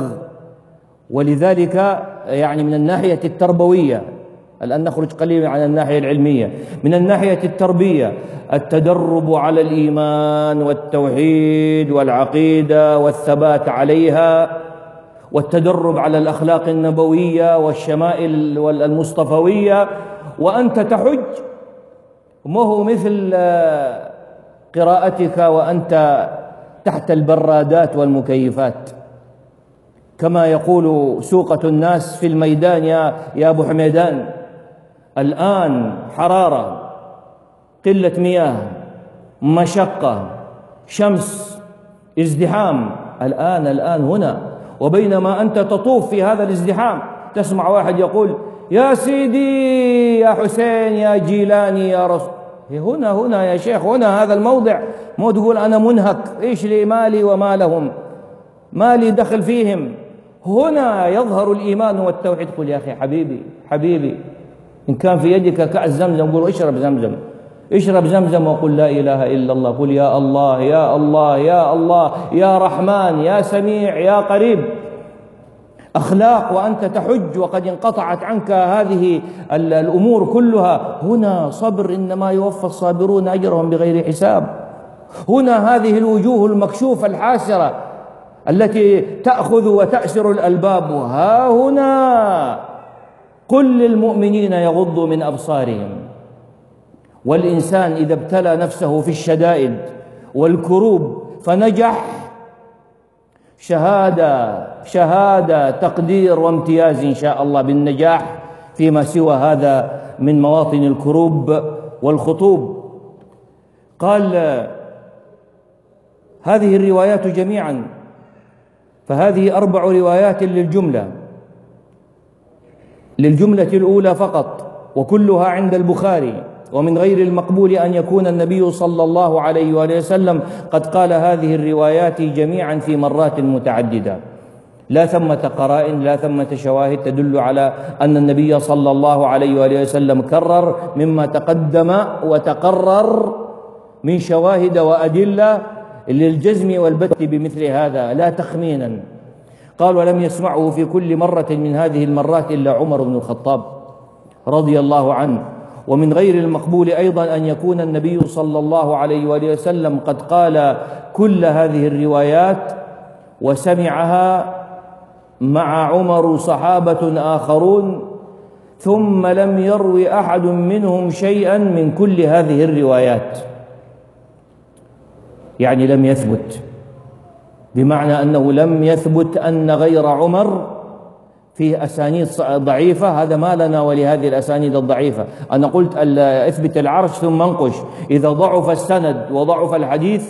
ولذلك يعني من الناحية التربوية، الآن نخرج قليلا عن الناحية العلمية، من الناحية التربية التدرب على الإيمان والتوحيد والعقيدة والثبات عليها، والتدرب على الأخلاق النبوية والشمائل المصطفوية. وأنت تحج، ما هو مثل قراءتك وأنت تحت البرادات والمكيفات. كما يقول سوقة الناس في الميدان: يا أبو حميدان، الآن حرارة، قلة مياه، مشقة، شمس، ازدحام، الآن هنا. وبينما أنت تطوف في هذا الازدحام تسمع واحد يقول: يا سيدي، يا حسين، يا جيلاني، يا رسول. هنا يا شيخ، هنا هذا الموضع. مو تقول أنا منهك، إيش لي مالي وما لهم، مالي دخل فيهم. هنا يظهر الإيمان والتوحيد. قل يا أخي حبيبي، إن كان في يدك كأس زمزم قل اشرب زمزم، اشرب زمزم وقل لا إله إلا الله. قل يا الله يا الله يا الله، يا رحمن يا سميع يا قريب. أخلاق وأنت تحج وقد انقطعت عنك هذه الأمور كلها. هنا صبر، إنما يوفى الصابرون أجرهم بغير حساب. هنا هذه الوجوه المكشوفة الحاسرة التي تأخذ وتأسر الألباب. ها هنا قل للمؤمنين يغضوا من أبصارهم. والإنسان إذا ابتلى نفسه في الشدائد والكروب فنجح، شهادة تقدير وامتياز إن شاء الله بالنجاح فيما سوى هذا من مواطن الكروب والخطوب. قال: هذه الروايات جميعا، فهذه 4 روايات للجملة الأولى فقط، وكلها عند البخاري. ومن غير المقبول أن يكون النبي صلى الله عليه وآله وسلم قد قال هذه الروايات جميعا في مرات متعددة. لا ثمة قرائن، لا ثمة شواهد تدل على أن النبي صلى الله عليه وآله وسلم كرر مما تقدم وتقرر من شواهد وأدلة للجزم والبت بمثل هذا، لا تخمينا. قال: ولم يسمعه في كل مرة من هذه المرات إلا عمر بن الخطاب رضي الله عنه. ومن غير المقبول أيضا أن يكون النبي صلى الله عليه وآله وسلم قد قال كل هذه الروايات وسمعها مع عمر صحابة آخرون، ثم لم يروي أحد منهم شيئا من كل هذه الروايات، يعني لم يثبت، بمعنى أنه لم يثبت أن غير عمر فيه أسانيد ضعيفة. هذا ما لنا ولهذه الأسانيد الضعيفة. أنا قلت اثبت العرش ثم انقش. إذا ضعف السند وضعف الحديث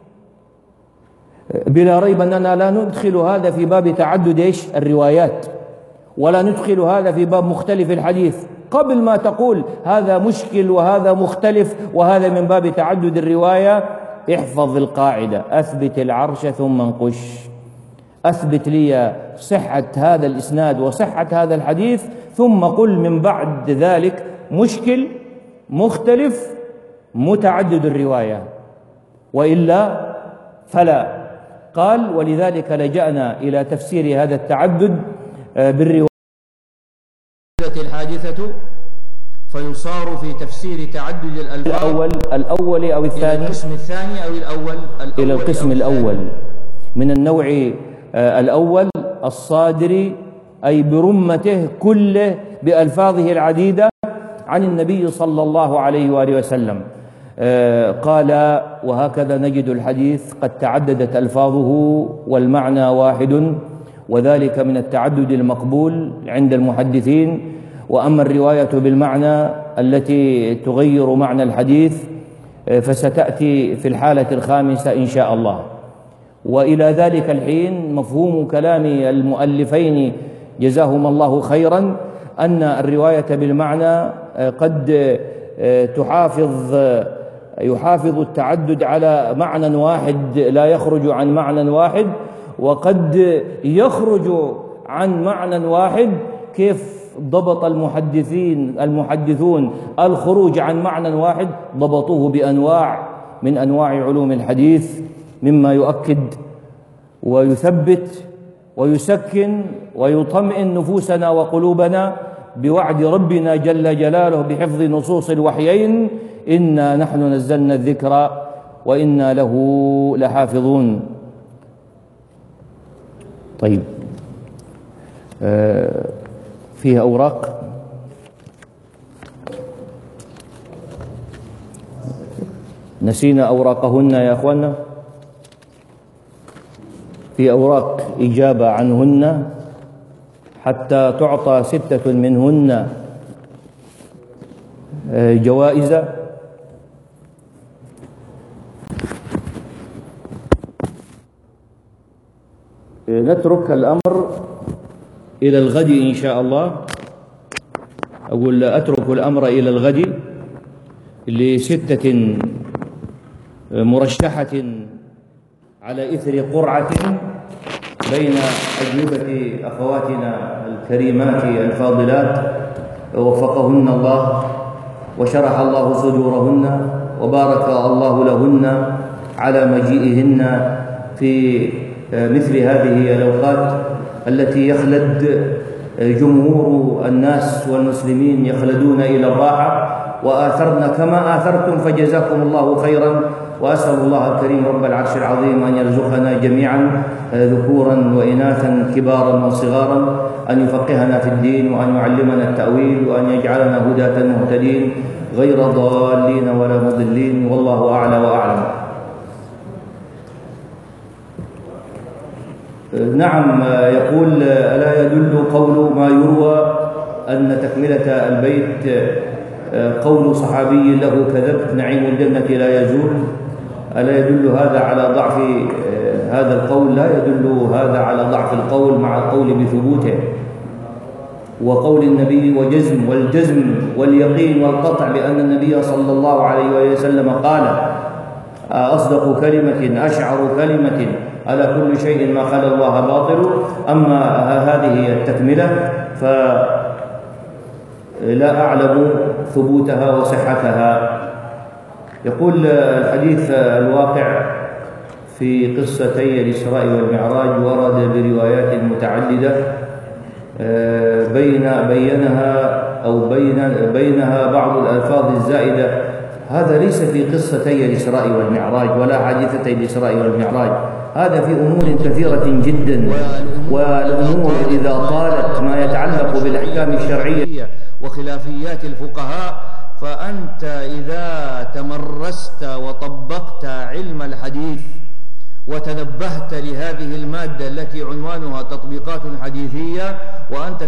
بلا ريب أننا لا ندخل هذا في باب تعدد الروايات، ولا ندخل هذا في باب مختلف الحديث. قبل ما تقول هذا مشكل وهذا مختلف وهذا من باب تعدد الرواية، احفظ القاعدة: أثبت العرش ثم انقش. أثبت لي صحة هذا الإسناد وصحة هذا الحديث، ثم قل من بعد ذلك مشكل، مختلف، متعدد الرواية، وإلا فلا. قال: ولذلك لجأنا إلى تفسير هذا التعدد بالرواية الحادثة، فيصار في تفسير تعدد الألفاظ الأول أو الثاني، إلى القسم الثاني أو الأول إلى القسم الأول من النوع الأول الصادر، أي برمته كله بألفاظه العديدة عن النبي صلى الله عليه وآله وسلم. قال: وهكذا نجد الحديث قد تعددت ألفاظه والمعنى واحد، وذلك من التعدد المقبول عند المحدثين. وأما الرواية بالمعنى التي تغير معنى الحديث فستأتي في الحالة الخامسة إن شاء الله. وإلى ذلك الحين مفهوم كلام المؤلفين جزاهم الله خيرا أن الرواية بالمعنى قد يحافظ التعدد على معنى واحد لا يخرج عن معنى واحد، وقد يخرج عن معنى واحد. كيف ضبط المحدثون الخروج عن معنى واحد؟ ضبطوه بأنواع من أنواع علوم الحديث، مما يؤكد ويثبت ويسكن ويطمئن نفوسنا وقلوبنا بوعد ربنا جل جلاله بحفظ نصوص الوحيين: إنا نحن نزلنا الذكر وإنا له لحافظون. طيب، فيها أوراق. نسينا أوراقهن يا أخوانا. في أوراق إجابة عنهن حتى تعطى 6 منهن جوائز. نترك الأمر إلى الغد إن شاء الله. أقول أترك الأمر إلى الغد ل6 مرشحة على إثر قرعة بين أجوبة أخواتنا الكريمات الفاضلات، وفقهن الله وشرح الله صدورهن وبارك الله لهن على مجيئهن في مثل هذه الأوقات التي يخلد جمهور الناس والمسلمين، يخلدون إلى الراحة، وآثرنا كما آثرتم، فجزاكم الله خيرا. وأسأل الله الكريم رب العرش العظيم أن يرزقنا جميعا ذكورا وإناثا كبارا وصغارا، أن يفقهنا في الدين، وأن يعلمنا التأويل، وأن يجعلنا هداة مهتدين غير ضالين ولا مضلين، والله أعلى وأعلم. نعم، يقول: ألا يدل قول ما يروى أن تكملة البيت قول صحابي له كذبت نعيم الجنة لا يزول؟ ألا يدل هذا على ضعف هذا القول؟ لا يدل هذا على ضعف القول مع القول بثبوته، وقول النبي والجزم واليقين والقطع بأن النبي صلى الله عليه وسلم قال: أصدق كلمة أشعر كلمة على كل شيء ما خلا الله باطل. أما هذه التكملة فلا أعلم ثبوتها وصحتها. يقول: الحديث الواقع في قصتي الإسراء والمعراج ورد بروايات متعددة بينها بعض الألفاظ الزائدة. هذا ليس في قصتي الإسراء والمعراج ولا حادثتي الإسراء والمعراج، هذا في أمور كثيرة جدا، والأمور إذا طالت ما يتعلق بالأحكام الشرعية وخلافيات الفقهاء، فأنت إذا تمرست وطبقت علم الحديث وتنبهت لهذه المادة التي عنوانها تطبيقات حديثية، وأنت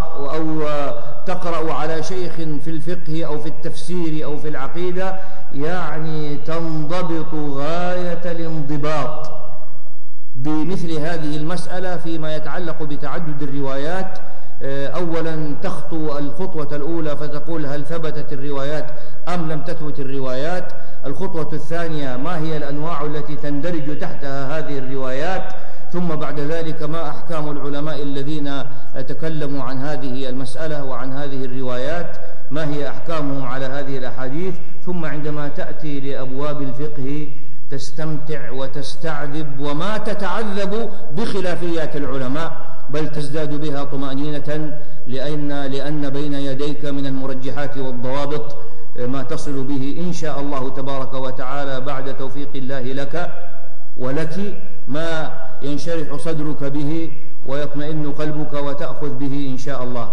تقرأ على شيخ في الفقه أو في التفسير أو في العقيدة، يعني تنضبط غاية الانضباط بمثل هذه المسألة فيما يتعلق بتعدد الروايات. أولا تخطو الخطوة الأولى فتقول هل ثبتت الروايات أم لم تثبت الروايات. الخطوة الثانية ما هي الأنواع التي تندرج تحتها هذه الروايات. ثم بعد ذلك ما أحكام العلماء الذين تكلموا عن هذه المسألة وعن هذه الروايات، ما هي أحكامهم على هذه الأحاديث. ثم عندما تأتي لأبواب الفقه تستمتع وتستعذب وما تتعذب بخلافيات العلماء، بل تزداد بها طمأنينة، لأن بين يديك من المرجحات والضوابط ما تصل به إن شاء الله تبارك وتعالى بعد توفيق الله لك ولك ما ينشرح صدرك به ويطمئن قلبك وتأخذ به إن شاء الله.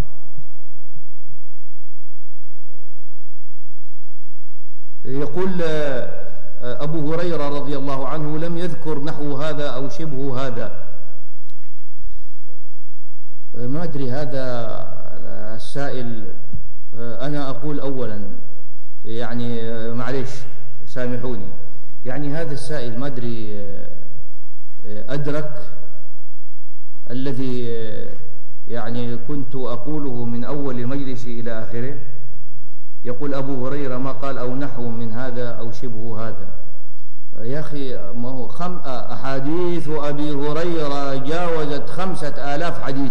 يقول أبو هريرة رضي الله عنه لم يذكر نحو هذا أو شبه هذا. ما أدري هذا السائل، أنا أقول أولا يعني معليش سامحوني، يعني هذا السائل ما أدري أدرك الذي يعني كنت أقوله من أول المجلس إلى آخره. يقول أبو هريرة ما قال أو نحو من هذا أو شبه هذا. يا أخي ما هو أحاديث أبي هريرة جاوزت 5000 حديث،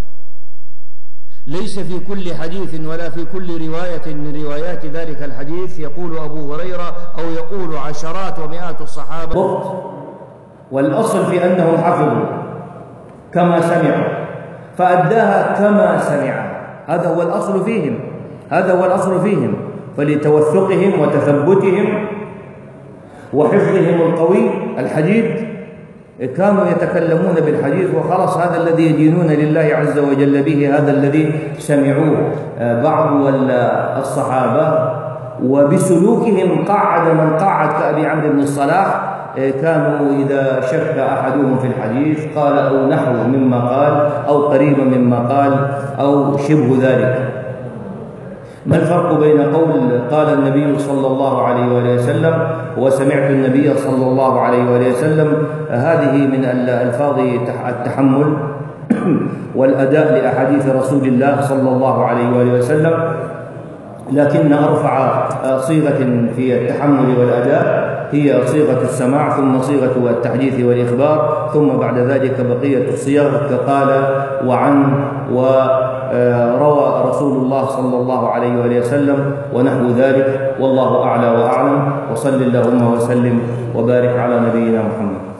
ليس في كل حديث ولا في كل رواية من روايات ذلك الحديث يقول أبو هريرة أو يقول عشرات ومئات الصحابة. والأصل في أنهم حفظوا كما سمعوا فأداها كما سمع، هذا هو الأصل فيهم، هذا هو الأصل فيهم. فلتوثقهم وتثبتهم وحفظهم القوي الحديد كانوا يتكلمون بالحديث وخلاص، هذا الذي يدينون لله عز وجل به، هذا الذي سمعوه بعض الصحابة. وبسلوكهم قعد من قعد كأبي عمرو بن الصلاح، كانوا إذا شك أحدهم في الحديث قال أو نحو مما قال أو قريبا مما قال أو شبه ذلك. ما الفرق بين قول قال النبي صلى الله عليه وآله وسلم وسمعت النبي صلى الله عليه وآله وسلم؟ هذه من الألفاظ التحمل والأداء لأحاديث رسول الله صلى الله عليه وآله وسلم، لكن أرفع صيغة في التحمل والأداء هي صيغة السماع، ثم صيغة التحديث والإخبار، ثم بعد ذلك بقية الصيغ كقال وعن وروى رسول الله صلى الله عليه وآله وسلم ونحو ذلك. والله أعلى وأعلم، وصل اللهم وسلم وبارك على نبينا محمد.